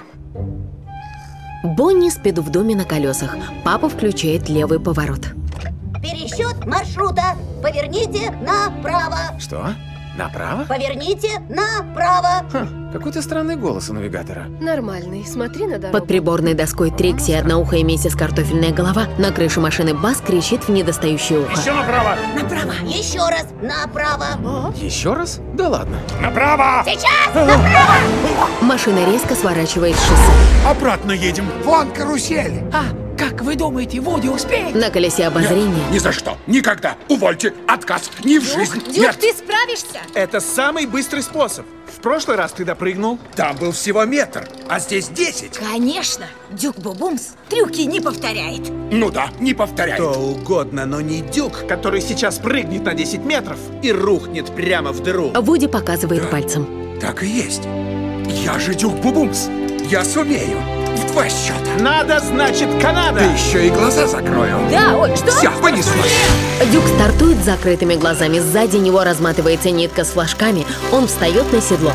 Бонни спит в доме на колесах. Папа включает левый поворот. Пересчет маршрута. Поверните направо. Что? Направо? Поверните направо. Хм, какой-то странный голос у навигатора. Нормальный, смотри на дорогу. Под приборной доской Трикси и одноухая миссис Картофельная голова. На крыше машины Бас кричит в недостающее ухо. Еще направо! Направо. Еще раз направо. Еще раз? Да ладно. Направо! Сейчас направо. Машина резко сворачивает с шоссе. Обратно едем. Вон карусель. А, как вы думаете, Вуди успеет? На колесе обозрения. Ни за что. Никогда. Увольте. Отказ. Ни в жизнь. Дюк, Нет. ты справишься? Это самый быстрый способ. В прошлый раз ты допрыгнул. Там был всего метр, а здесь десять. Конечно. Дюк Бубумс трюки не повторяет. Ну да, не повторяй. Кто угодно, но не Дюк, который сейчас прыгнет на десять метров и рухнет прямо в дыру. Вуди показывает пальцем. Так и есть. Я же Дюк Бубумс. Я сумею. В два счета. Надо, значит, Канада! Да еще и глаза закрою. Да, ой, что? Все, понеслось. Дюк стартует с закрытыми глазами. Сзади него разматывается нитка с флажками. Он встает на седло.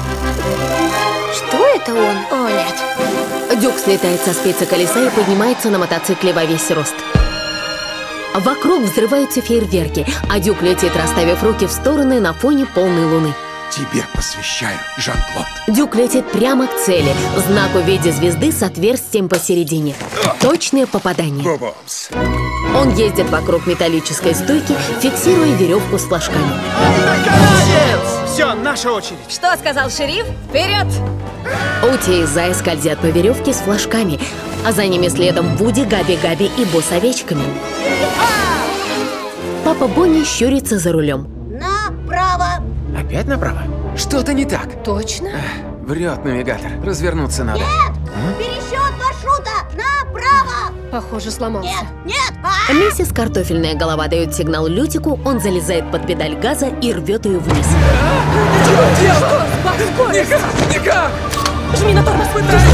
Что это он? О, нет. Дюк слетает со спицы колеса и поднимается на мотоцикле во весь рост. Вокруг взрываются фейерверки, а Дюк летит, расставив руки в стороны на фоне полной луны. Тебе посвящаю, Жан-Клод. Дюк летит прямо к цели. Знак в виде звезды с отверстием посередине. Точное попадание. Бубумс. Он ездит вокруг металлической стойки, фиксируя веревку с флажками. Все, наша очередь. Что сказал шериф? Вперед! Ути и Зай скользят по веревке с флажками, а за ними следом Вуди, Габи, Габи и Бо с овечками. По Папа Бонни щурится за рулем. Направо. Опять направо? Что-то не так. Точно? Врет навигатор. Развернуться надо. Нет! Пересчет маршрута! Направо! Похоже, сломался. Нет! Нет! А! Миссис Картофельная голова дает сигнал Лютику, он залезает под педаль газа и рвет ее вниз. Никак! Никак! Жми на тормоз!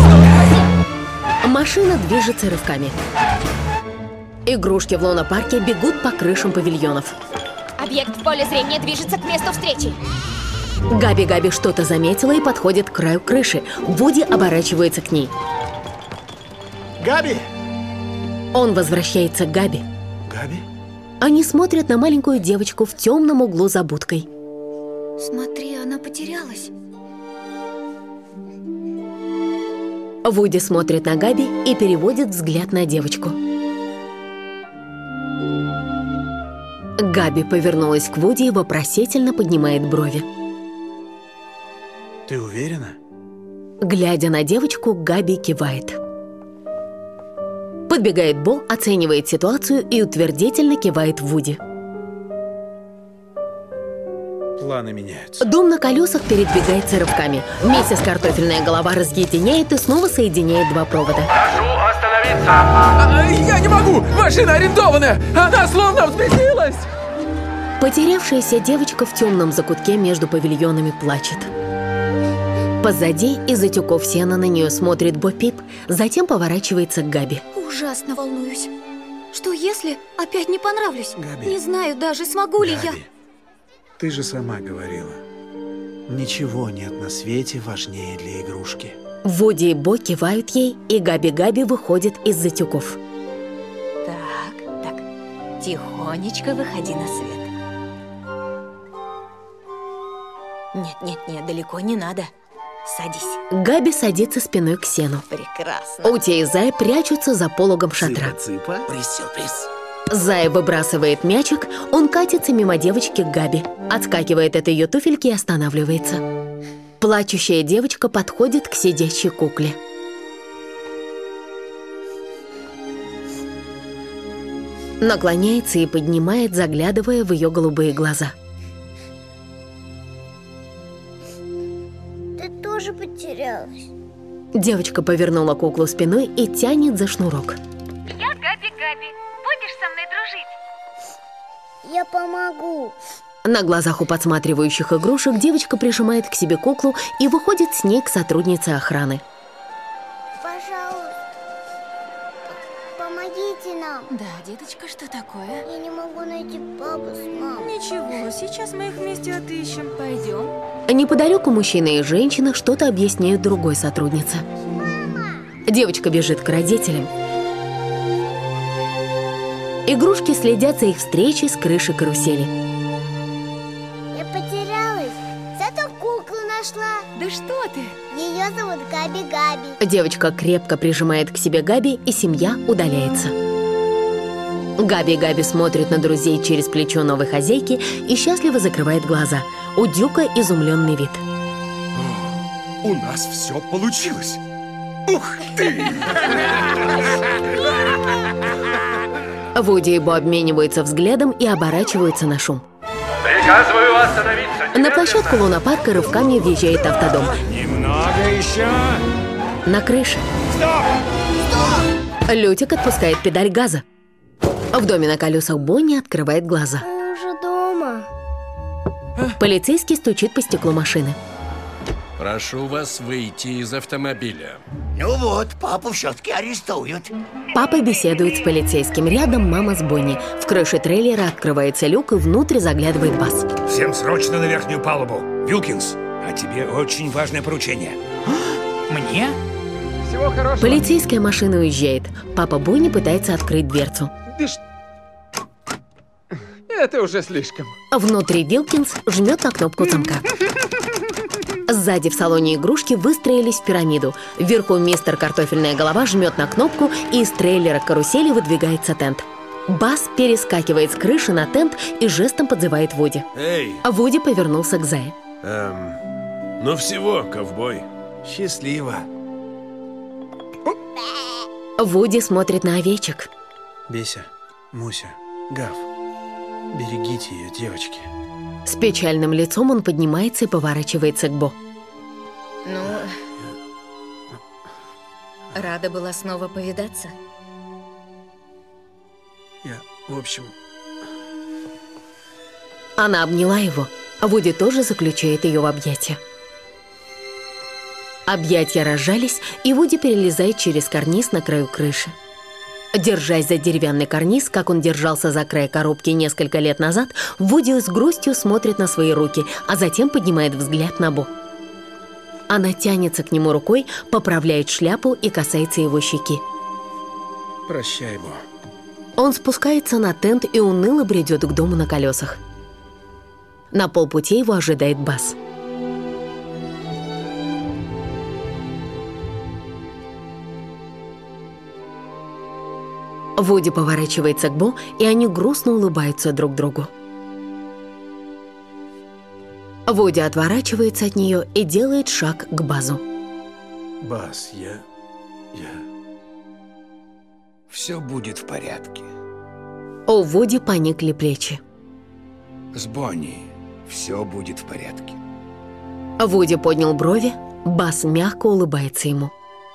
Машина движется рывками. Игрушки в лунопарке бегут по крышам павильонов. Объект в поле зрения движется к месту встречи. Габи-Габи что-то заметила и подходит к краю крыши. Вуди оборачивается к ней. Габи! Он возвращается к Габи. Габи? Они смотрят на маленькую девочку в темном углу за будкой. Смотри, она потерялась. Вуди смотрит на Габи и переводит взгляд на девочку. Габи повернулась к Вуди и вопросительно поднимает брови. Ты уверена? Глядя на девочку, Габи кивает. Подбегает Бо, оценивает ситуацию и утвердительно кивает Вуди. Планы меняются. Дом на колесах передвигается рывками. Миссис Картофельная голова разъединяет и снова соединяет два провода. Прошу остановиться! А, я не могу! Машина арендованная! Она словно взбесилась! Потерявшаяся девочка в темном закутке между павильонами плачет. Позади из-за тюков сена на нее смотрит Бо Пип, затем поворачивается к Габи. Ужасно волнуюсь. Что если опять не понравлюсь? Габи. Не знаю даже, смогу ли я. Габи, ты же сама говорила. Ничего нет на свете важнее для игрушки. Вуди и Бо кивают ей, и Габи-Габи выходит из-за тюков. Так, так, тихонечко выходи на свет. Нет, нет, нет, далеко не надо. Садись. Габи садится спиной к сену. Прекрасно. Утя и Зая прячутся за пологом шатра. Цыпа, присюрприз. Зая выбрасывает мячик, он катится мимо девочки к Габи, отскакивает от ее туфельки и останавливается. Плачущая девочка подходит к сидящей кукле. Наклоняется и поднимает, заглядывая в ее голубые глаза. Ты тоже потерялась. Девочка повернула куклу спиной и тянет за шнурок. Я Габи-Габи. Будешь со мной дружить? Я помогу. На глазах у подсматривающих игрушек девочка прижимает к себе куклу и выходит с ней к сотруднице охраны. Пожалуйста, помогите нам. Да, деточка, что такое? Я не могу найти папу с мамой. Ничего, сейчас мы их вместе отыщем. Пойдем. Неподалеку мужчина и женщина что-то объясняют другой сотруднице. Девочка бежит к родителям. Игрушки следят за их встречей с крыши карусели. Я потерялась, зато куклу нашла. Да что ты? Ее зовут Габи-Габи. Девочка крепко прижимает к себе Габи, и семья удаляется. Габи-Габи смотрит на друзей через плечо новой хозяйки и счастливо закрывает глаза. У Дюка изумленный вид. У нас все получилось. Ух ты! Вуди и Бо обмениваются взглядом и оборачиваются на шум. Приказываю остановиться. На площадку лунопарка рывками въезжает автодом. Немного еще. На крыше. Стоп! Лютик отпускает педаль газа. В доме на колесах Бонни открывает глаза. Мы уже дома. Полицейский стучит по стеклу машины. Прошу вас выйти из автомобиля. Ну вот, папу все-таки арестуют. Папа беседует с полицейским. Рядом мама с Бонни. В крыше трейлера открывается люк, и внутрь заглядывает Бас. Всем срочно на верхнюю палубу. Вилкинс, а тебе очень важное поручение. Мне? Всего хорошего. Полицейская машина уезжает. Папа Бонни пытается открыть дверцу. Ты ш... Это уже слишком. Внутри Вилкинс жмет на кнопку замка. Сзади в салоне игрушки выстроились в пирамиду. Вверху мистер Картофельная голова жмет на кнопку, и из трейлера карусели выдвигается тент. Бас перескакивает с крыши на тент и жестом подзывает Вуди. Эй! А Вуди повернулся к Зае. Эм, ну всего, ковбой. Счастливо. Вуди смотрит на овечек. Беся, Муся, Гав. Берегите ее, девочки. С печальным лицом он поднимается и поворачивается к Бо. Ну, рада была снова повидаться. Я, в общем... Она обняла его, а Вуди тоже заключает ее в объятия. Объятия разжались, и Вуди перелезает через карниз на краю крыши. Держась за деревянный карниз, как он держался за край коробки несколько лет назад, Вуди с грустью смотрит на свои руки, а затем поднимает взгляд на Бо. Она тянется к нему рукой, поправляет шляпу и касается его щеки. Прощай, Бо. Он спускается на тент и уныло бредет к дому на колесах. На полпути его ожидает Баз. Вуди поворачивается к Бо, и они грустно улыбаются друг другу. Вуди отворачивается от нее и делает шаг к Базу. Баз, я... я... Все будет в порядке. У Вуди поникли плечи. С Бонни все будет в порядке. Вуди поднял брови, Баз мягко улыбается ему.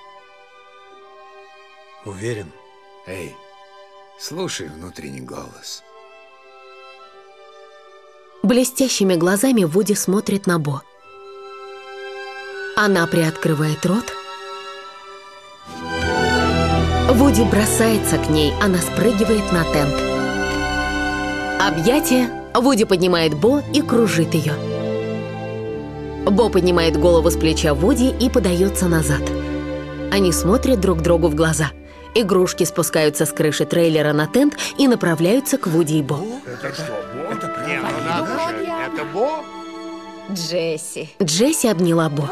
Уверен? Эй, слушай внутренний голос. Блестящими глазами Вуди смотрит на Бо. Она приоткрывает рот. Вуди бросается к ней, она спрыгивает на тент. Объятия, Вуди поднимает Бо и кружит ее. Бо поднимает голову с плеча Вуди и подается назад. Они смотрят друг другу в глаза. Игрушки спускаются с крыши трейлера на тент и направляются к Вуди и Бо. Это что, Бо? Это правда? Это Бо? Джесси. Джесси обняла Бо.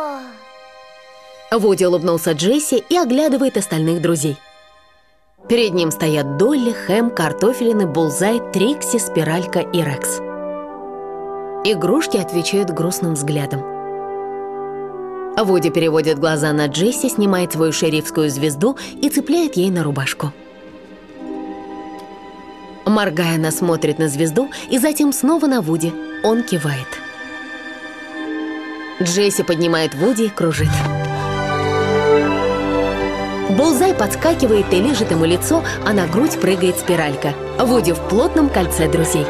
Вуди улыбнулся Джесси и оглядывает остальных друзей. Перед ним стоят Долли, Хэм, Картофелины, Булзай, Трикси, Спиралька и Рекс. Игрушки отвечают грустным взглядом. Вуди переводит глаза на Джесси, снимает свою шерифскую звезду и цепляет ей на рубашку. Моргая, она смотрит на звезду и затем снова на Вуди. Он кивает. Джесси поднимает Вуди и кружит. Булзай подскакивает и лижет ему лицо, а на грудь прыгает Спиралька. Вуди в плотном кольце друзей.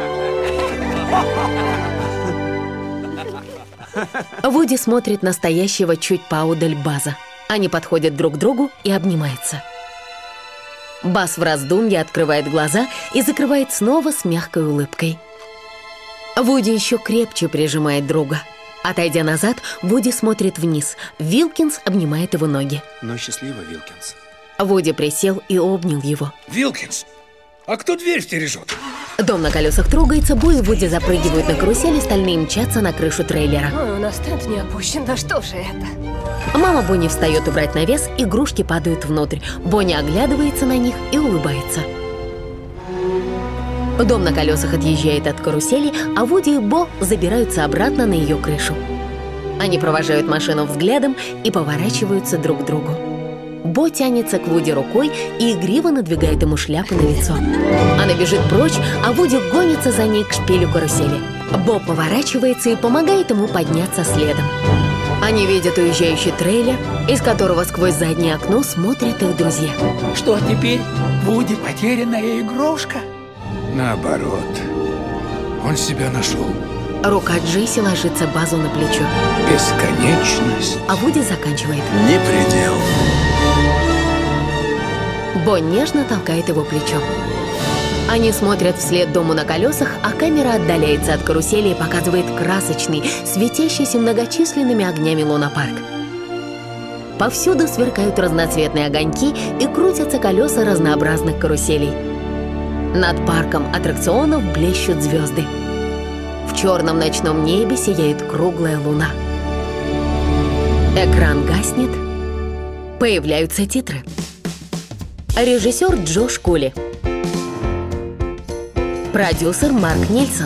Вуди смотрит на стоящего чуть поодаль База. Они подходят друг к другу и обнимаются. Баз в раздумье открывает глаза и закрывает снова с мягкой улыбкой. Вуди еще крепче прижимает друга. Отойдя назад, Вуди смотрит вниз. Вилкинс обнимает его ноги. Ну, счастливо, Вилкинс. Вуди присел и обнял его. Вилкинс, а кто дверь стережет? Дом на колесах трогается, Бо и Вуди запрыгивают на карусель, остальные мчатся на крышу трейлера. Ой, у нас тент не опущен, да что же это? Мама Бонни встает убрать навес, игрушки падают внутрь. Бонни оглядывается на них и улыбается. Дом на колесах отъезжает от карусели, а Вуди и Бо забираются обратно на ее крышу. Они провожают машину взглядом и поворачиваются друг к другу. Бо тянется к Вуди рукой и игриво надвигает ему шляпу на лицо. Она бежит прочь, а Вуди гонится за ней к шпилю карусели. Бо поворачивается и помогает ему подняться следом. Они видят уезжающий трейлер, из которого сквозь заднее окно смотрят их друзья. Что теперь? Вуди потерянная игрушка? Наоборот, он себя нашел. Рука Джесси ложится Базу на плечо. Бесконечность. А Вуди заканчивает. Не предел. Бо нежно толкает его плечом. Они смотрят вслед дому на колесах, а камера отдаляется от карусели и показывает красочный, светящийся многочисленными огнями лунопарк. Повсюду сверкают разноцветные огоньки и крутятся колеса разнообразных каруселей. Над парком аттракционов блещут звезды. В черном ночном небе сияет круглая луна. Экран гаснет. Появляются титры. Режиссер Джош Кули. Продюсер Марк Нильсон.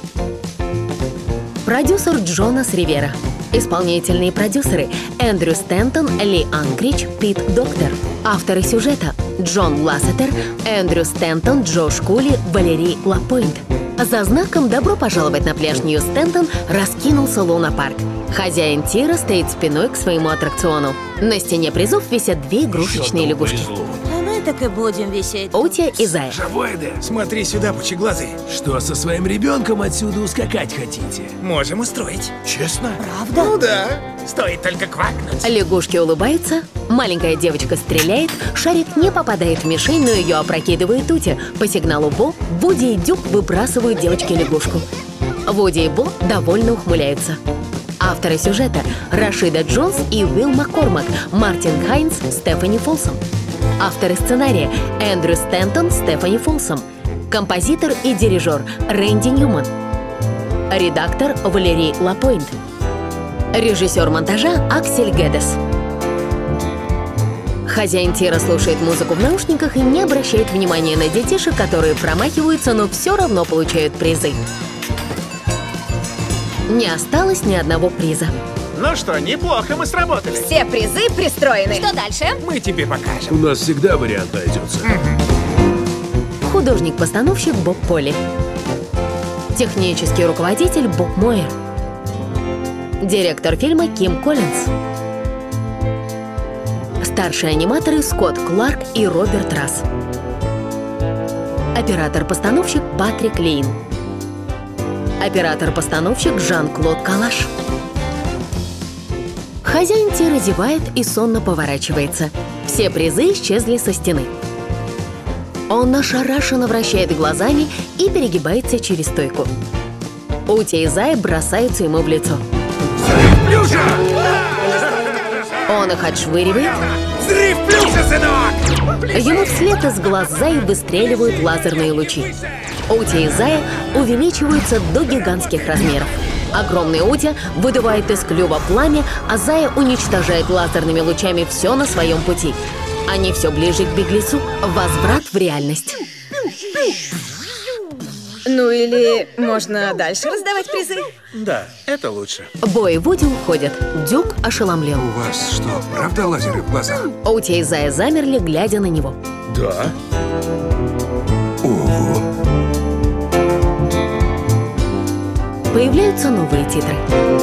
Продюсер Джонас Ривера. Исполнительные продюсеры Эндрю Стэнтон, Ли Анкрич, Пит Доктор. Авторы сюжета Джон Лассетер, Эндрю Стэнтон, Джош Кули, Валерий Лапойнт. За знаком «Добро пожаловать на пляж Нью-Стентон» раскинулся лунапарк. Хозяин тира стоит спиной к своему аттракциону. На стене призов висят две игрушечные лягушки. А мы так и будем висеть. Утя и Зая. Жавойда, смотри сюда, пучеглазый. Что, со своим ребенком отсюда ускакать хотите? Можем устроить. Честно? Правда? Ну да, стоит только квакнуть. Лягушки улыбаются, маленькая девочка стреляет, шарик не попадает в мишень, но ее опрокидывает Утя. По сигналу Бо, Вуди и Дюк выбрасывают девочке лягушку. Вуди и Бо довольно ухмыляются. Авторы сюжета – Рашида Джонс и Уилл Маккормак, Мартин Хайнс, Стефани Фолсом. Авторы сценария – Эндрю Стэнтон, Стефани Фолсом. Композитор и дирижер – Рэнди Ньюман. Редактор – Валерий Лапойнт. Режиссер монтажа – Аксель Гедес. Хозяин тира слушает музыку в наушниках и не обращает внимания на детишек, которые промахиваются, но все равно получают призы. Не осталось ни одного приза. Ну что, неплохо мы сработали. Все призы пристроены. Что дальше? Мы тебе покажем. У нас всегда вариант найдется. Художник-постановщик Боб Полли. Технический руководитель Боб Мойер. Директор фильма Ким Коллинз. Старшие аниматоры Скотт Кларк и Роберт Расс. Оператор-постановщик Патрик Лейн. Оператор-постановщик Жан-Клод Калаш. Хозяин тира зевает и сонно поворачивается. Все призы исчезли со стены. Он ошарашенно вращает глазами и перегибается через стойку. Утя и Зая бросаются ему в лицо. Он их отшвыривает. Взрыв плюша, сынок! Ему вслед из глаз Заи выстреливают лазерные лучи. Утя и Зая увеличиваются до гигантских размеров. Огромный Утя выдувает из клюва пламя, а Зая уничтожает лазерными лучами все на своем пути. Они все ближе к беглецу. Возврат в реальность. Ну или можно дальше раздавать призы? Да, это лучше. Бо и Вуди уходят. Дюк ошеломлен. У вас что, правда лазеры в глазах? Утя и Зая замерли, глядя на него. Да. Ого. Появляются новые титры.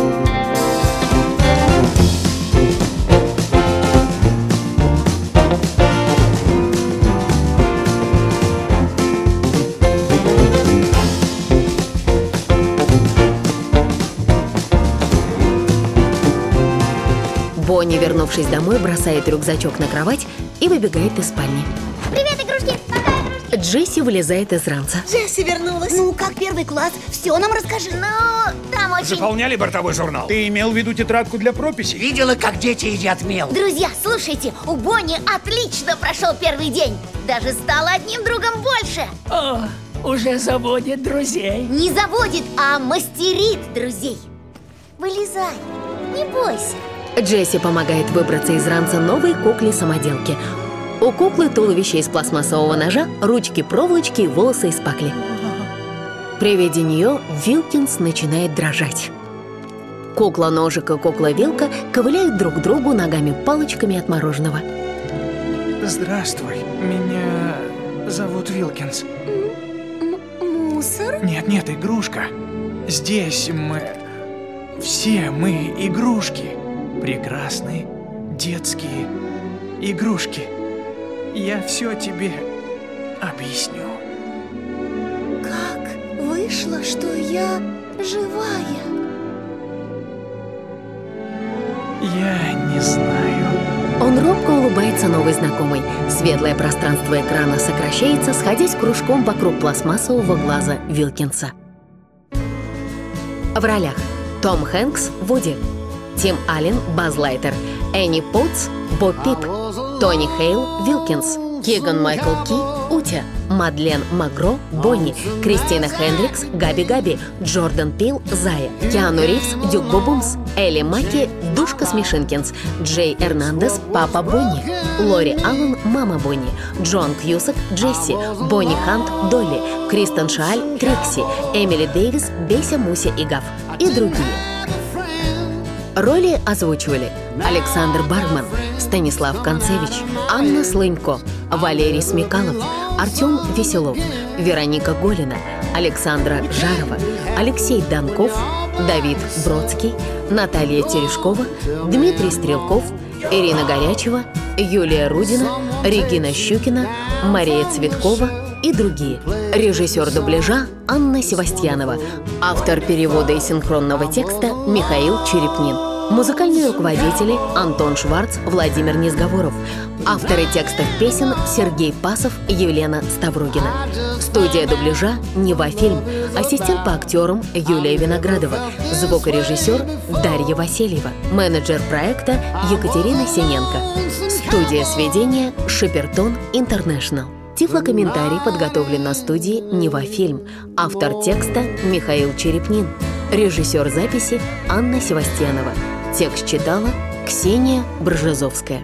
Бонни, вернувшись домой, бросает рюкзачок на кровать и выбегает из спальни. Привет, игрушки! Пока, игрушки! Джесси вылезает из ранца. Джесси вернулась. Ну, как первый класс? Все нам расскажи. Ну, там очень... Заполняли бортовой журнал? Ты имел в виду тетрадку для прописи? Видела, как дети едят мел? Друзья, слушайте, у Бонни отлично прошел первый день. Даже стал одним другом больше. О, уже заводит друзей. Не заводит, а мастерит друзей. Вылезай, не бойся. Джесси помогает выбраться из ранца новой кукле-самоделки. У куклы туловище из пластмассового ножа, ручки-проволочки и волосы из пакли. При виде нее Вилкинс начинает дрожать. Кукла-ножик и кукла-вилка ковыляют друг к другу ногами-палочками от мороженого. Здравствуй, меня зовут Вилкинс. Мусор? Нет, нет, игрушка. Здесь мы... Все мы игрушки. Прекрасные детские игрушки. Я все тебе объясню. Как вышло, что я живая? Я не знаю. Он робко улыбается новой знакомой. Светлое пространство экрана сокращается, сходясь кружком вокруг пластмассового глаза Вилкинса. В ролях Том Хэнкс – Вуди, Тим Аллен – Базз Лайтер, Энни Потс – Бо Пип, Тони Хейл – Вилкинс, Киган Майкл Ки – Утя, Мадлен Магро – Бонни, Кристина Хендрикс – Габи Габи, Джордан Пил – Зая, Киану Ривз – Дюк Бубумс, Элли Маки – Душка Смешинкинс, Джей Эрнандес – Папа Бонни, Лори Аллен – Мама Бонни, Джон Кьюсак – Джесси, Бонни Хант – Долли, Кристен Шааль – Трикси, Эмили Дэвис – Беся, Муся и Гав и другие. Роли озвучивали Александр Баргман, Станислав Концевич, Анна Слынько, Валерий Смекалов, Артем Веселов, Вероника Голина, Александра Жарова, Алексей Донков, Давид Бродский, Наталья Терешкова, Дмитрий Стрелков, Ирина Горячева, Юлия Рудина, Регина Щукина, Мария Цветкова и другие. Режиссер дубляжа Анна Севастьянова. Автор перевода и синхронного текста Михаил Черепнин. Музыкальные руководители Антон Шварц, Владимир Низговоров. Авторы текстов песен Сергей Пасов, Елена Ставрогина. Студия дубляжа Нева Фильм. Ассистент по актерам Юлия Виноградова. Звукорежиссер Дарья Васильева. Менеджер проекта Екатерина Синенко. Студия сведения Шепертон Интернешнл. Тифлокомментарий подготовлен на студии Нева Фильм. Автор текста Михаил Черепнин. Режиссер записи Анна Севастьянова. Текст читала Ксения Бржезовская.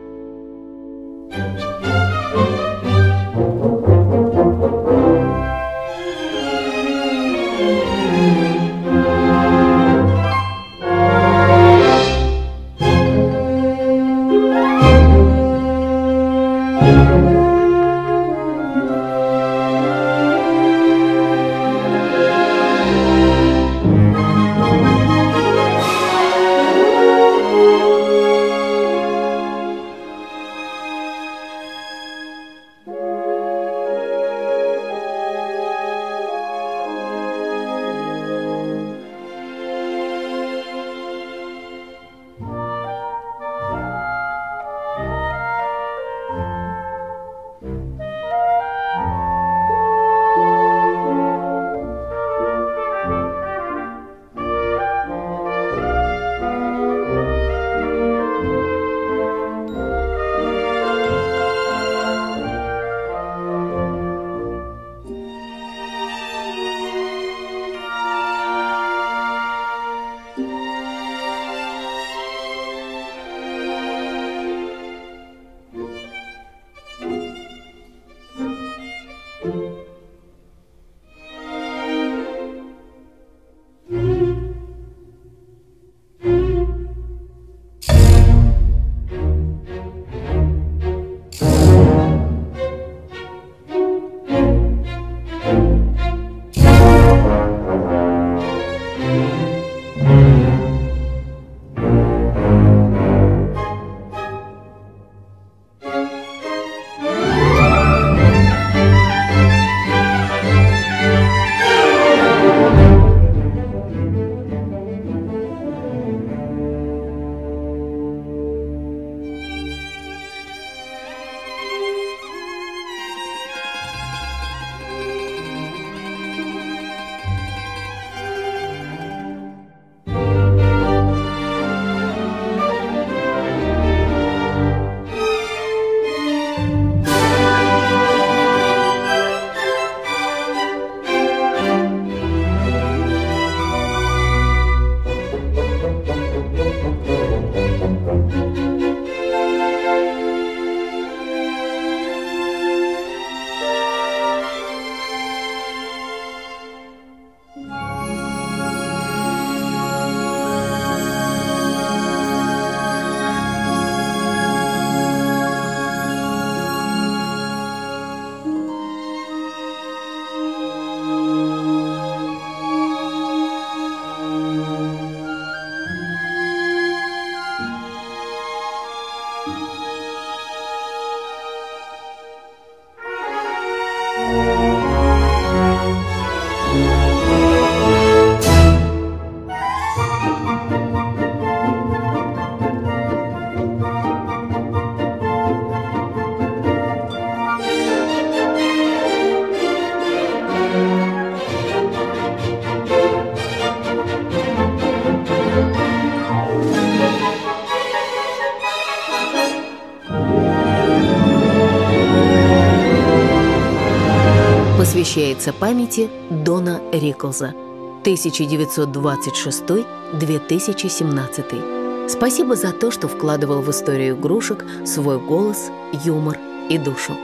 Посвящается памяти Дона Риклза. тысяча девятьсот двадцать шестой — две тысячи семнадцатый. Спасибо за то, что вкладывал в историю игрушек свой голос, юмор и душу.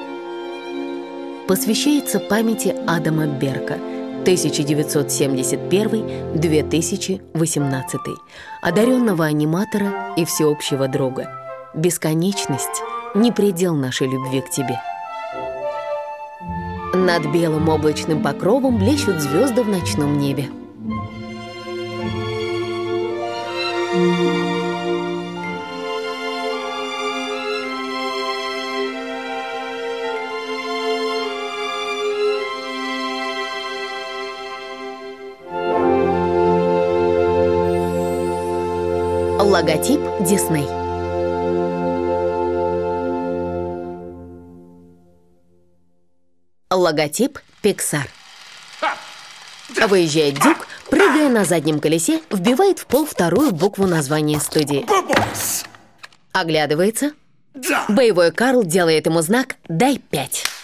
Посвящается памяти Адама Берка. тысяча девятьсот семьдесят первый — две тысячи восемнадцатый. Одаренного аниматора и всеобщего друга. Бесконечность не предел нашей любви к тебе. Над белым облачным покровом блещут звезды в ночном небе. Логотип Дисней. Логотип Pixar. Выезжает Дюк, прыгая на заднем колесе, вбивает в пол вторую букву названия студии. Оглядывается. Боевой Карл делает ему знак «Дай пять».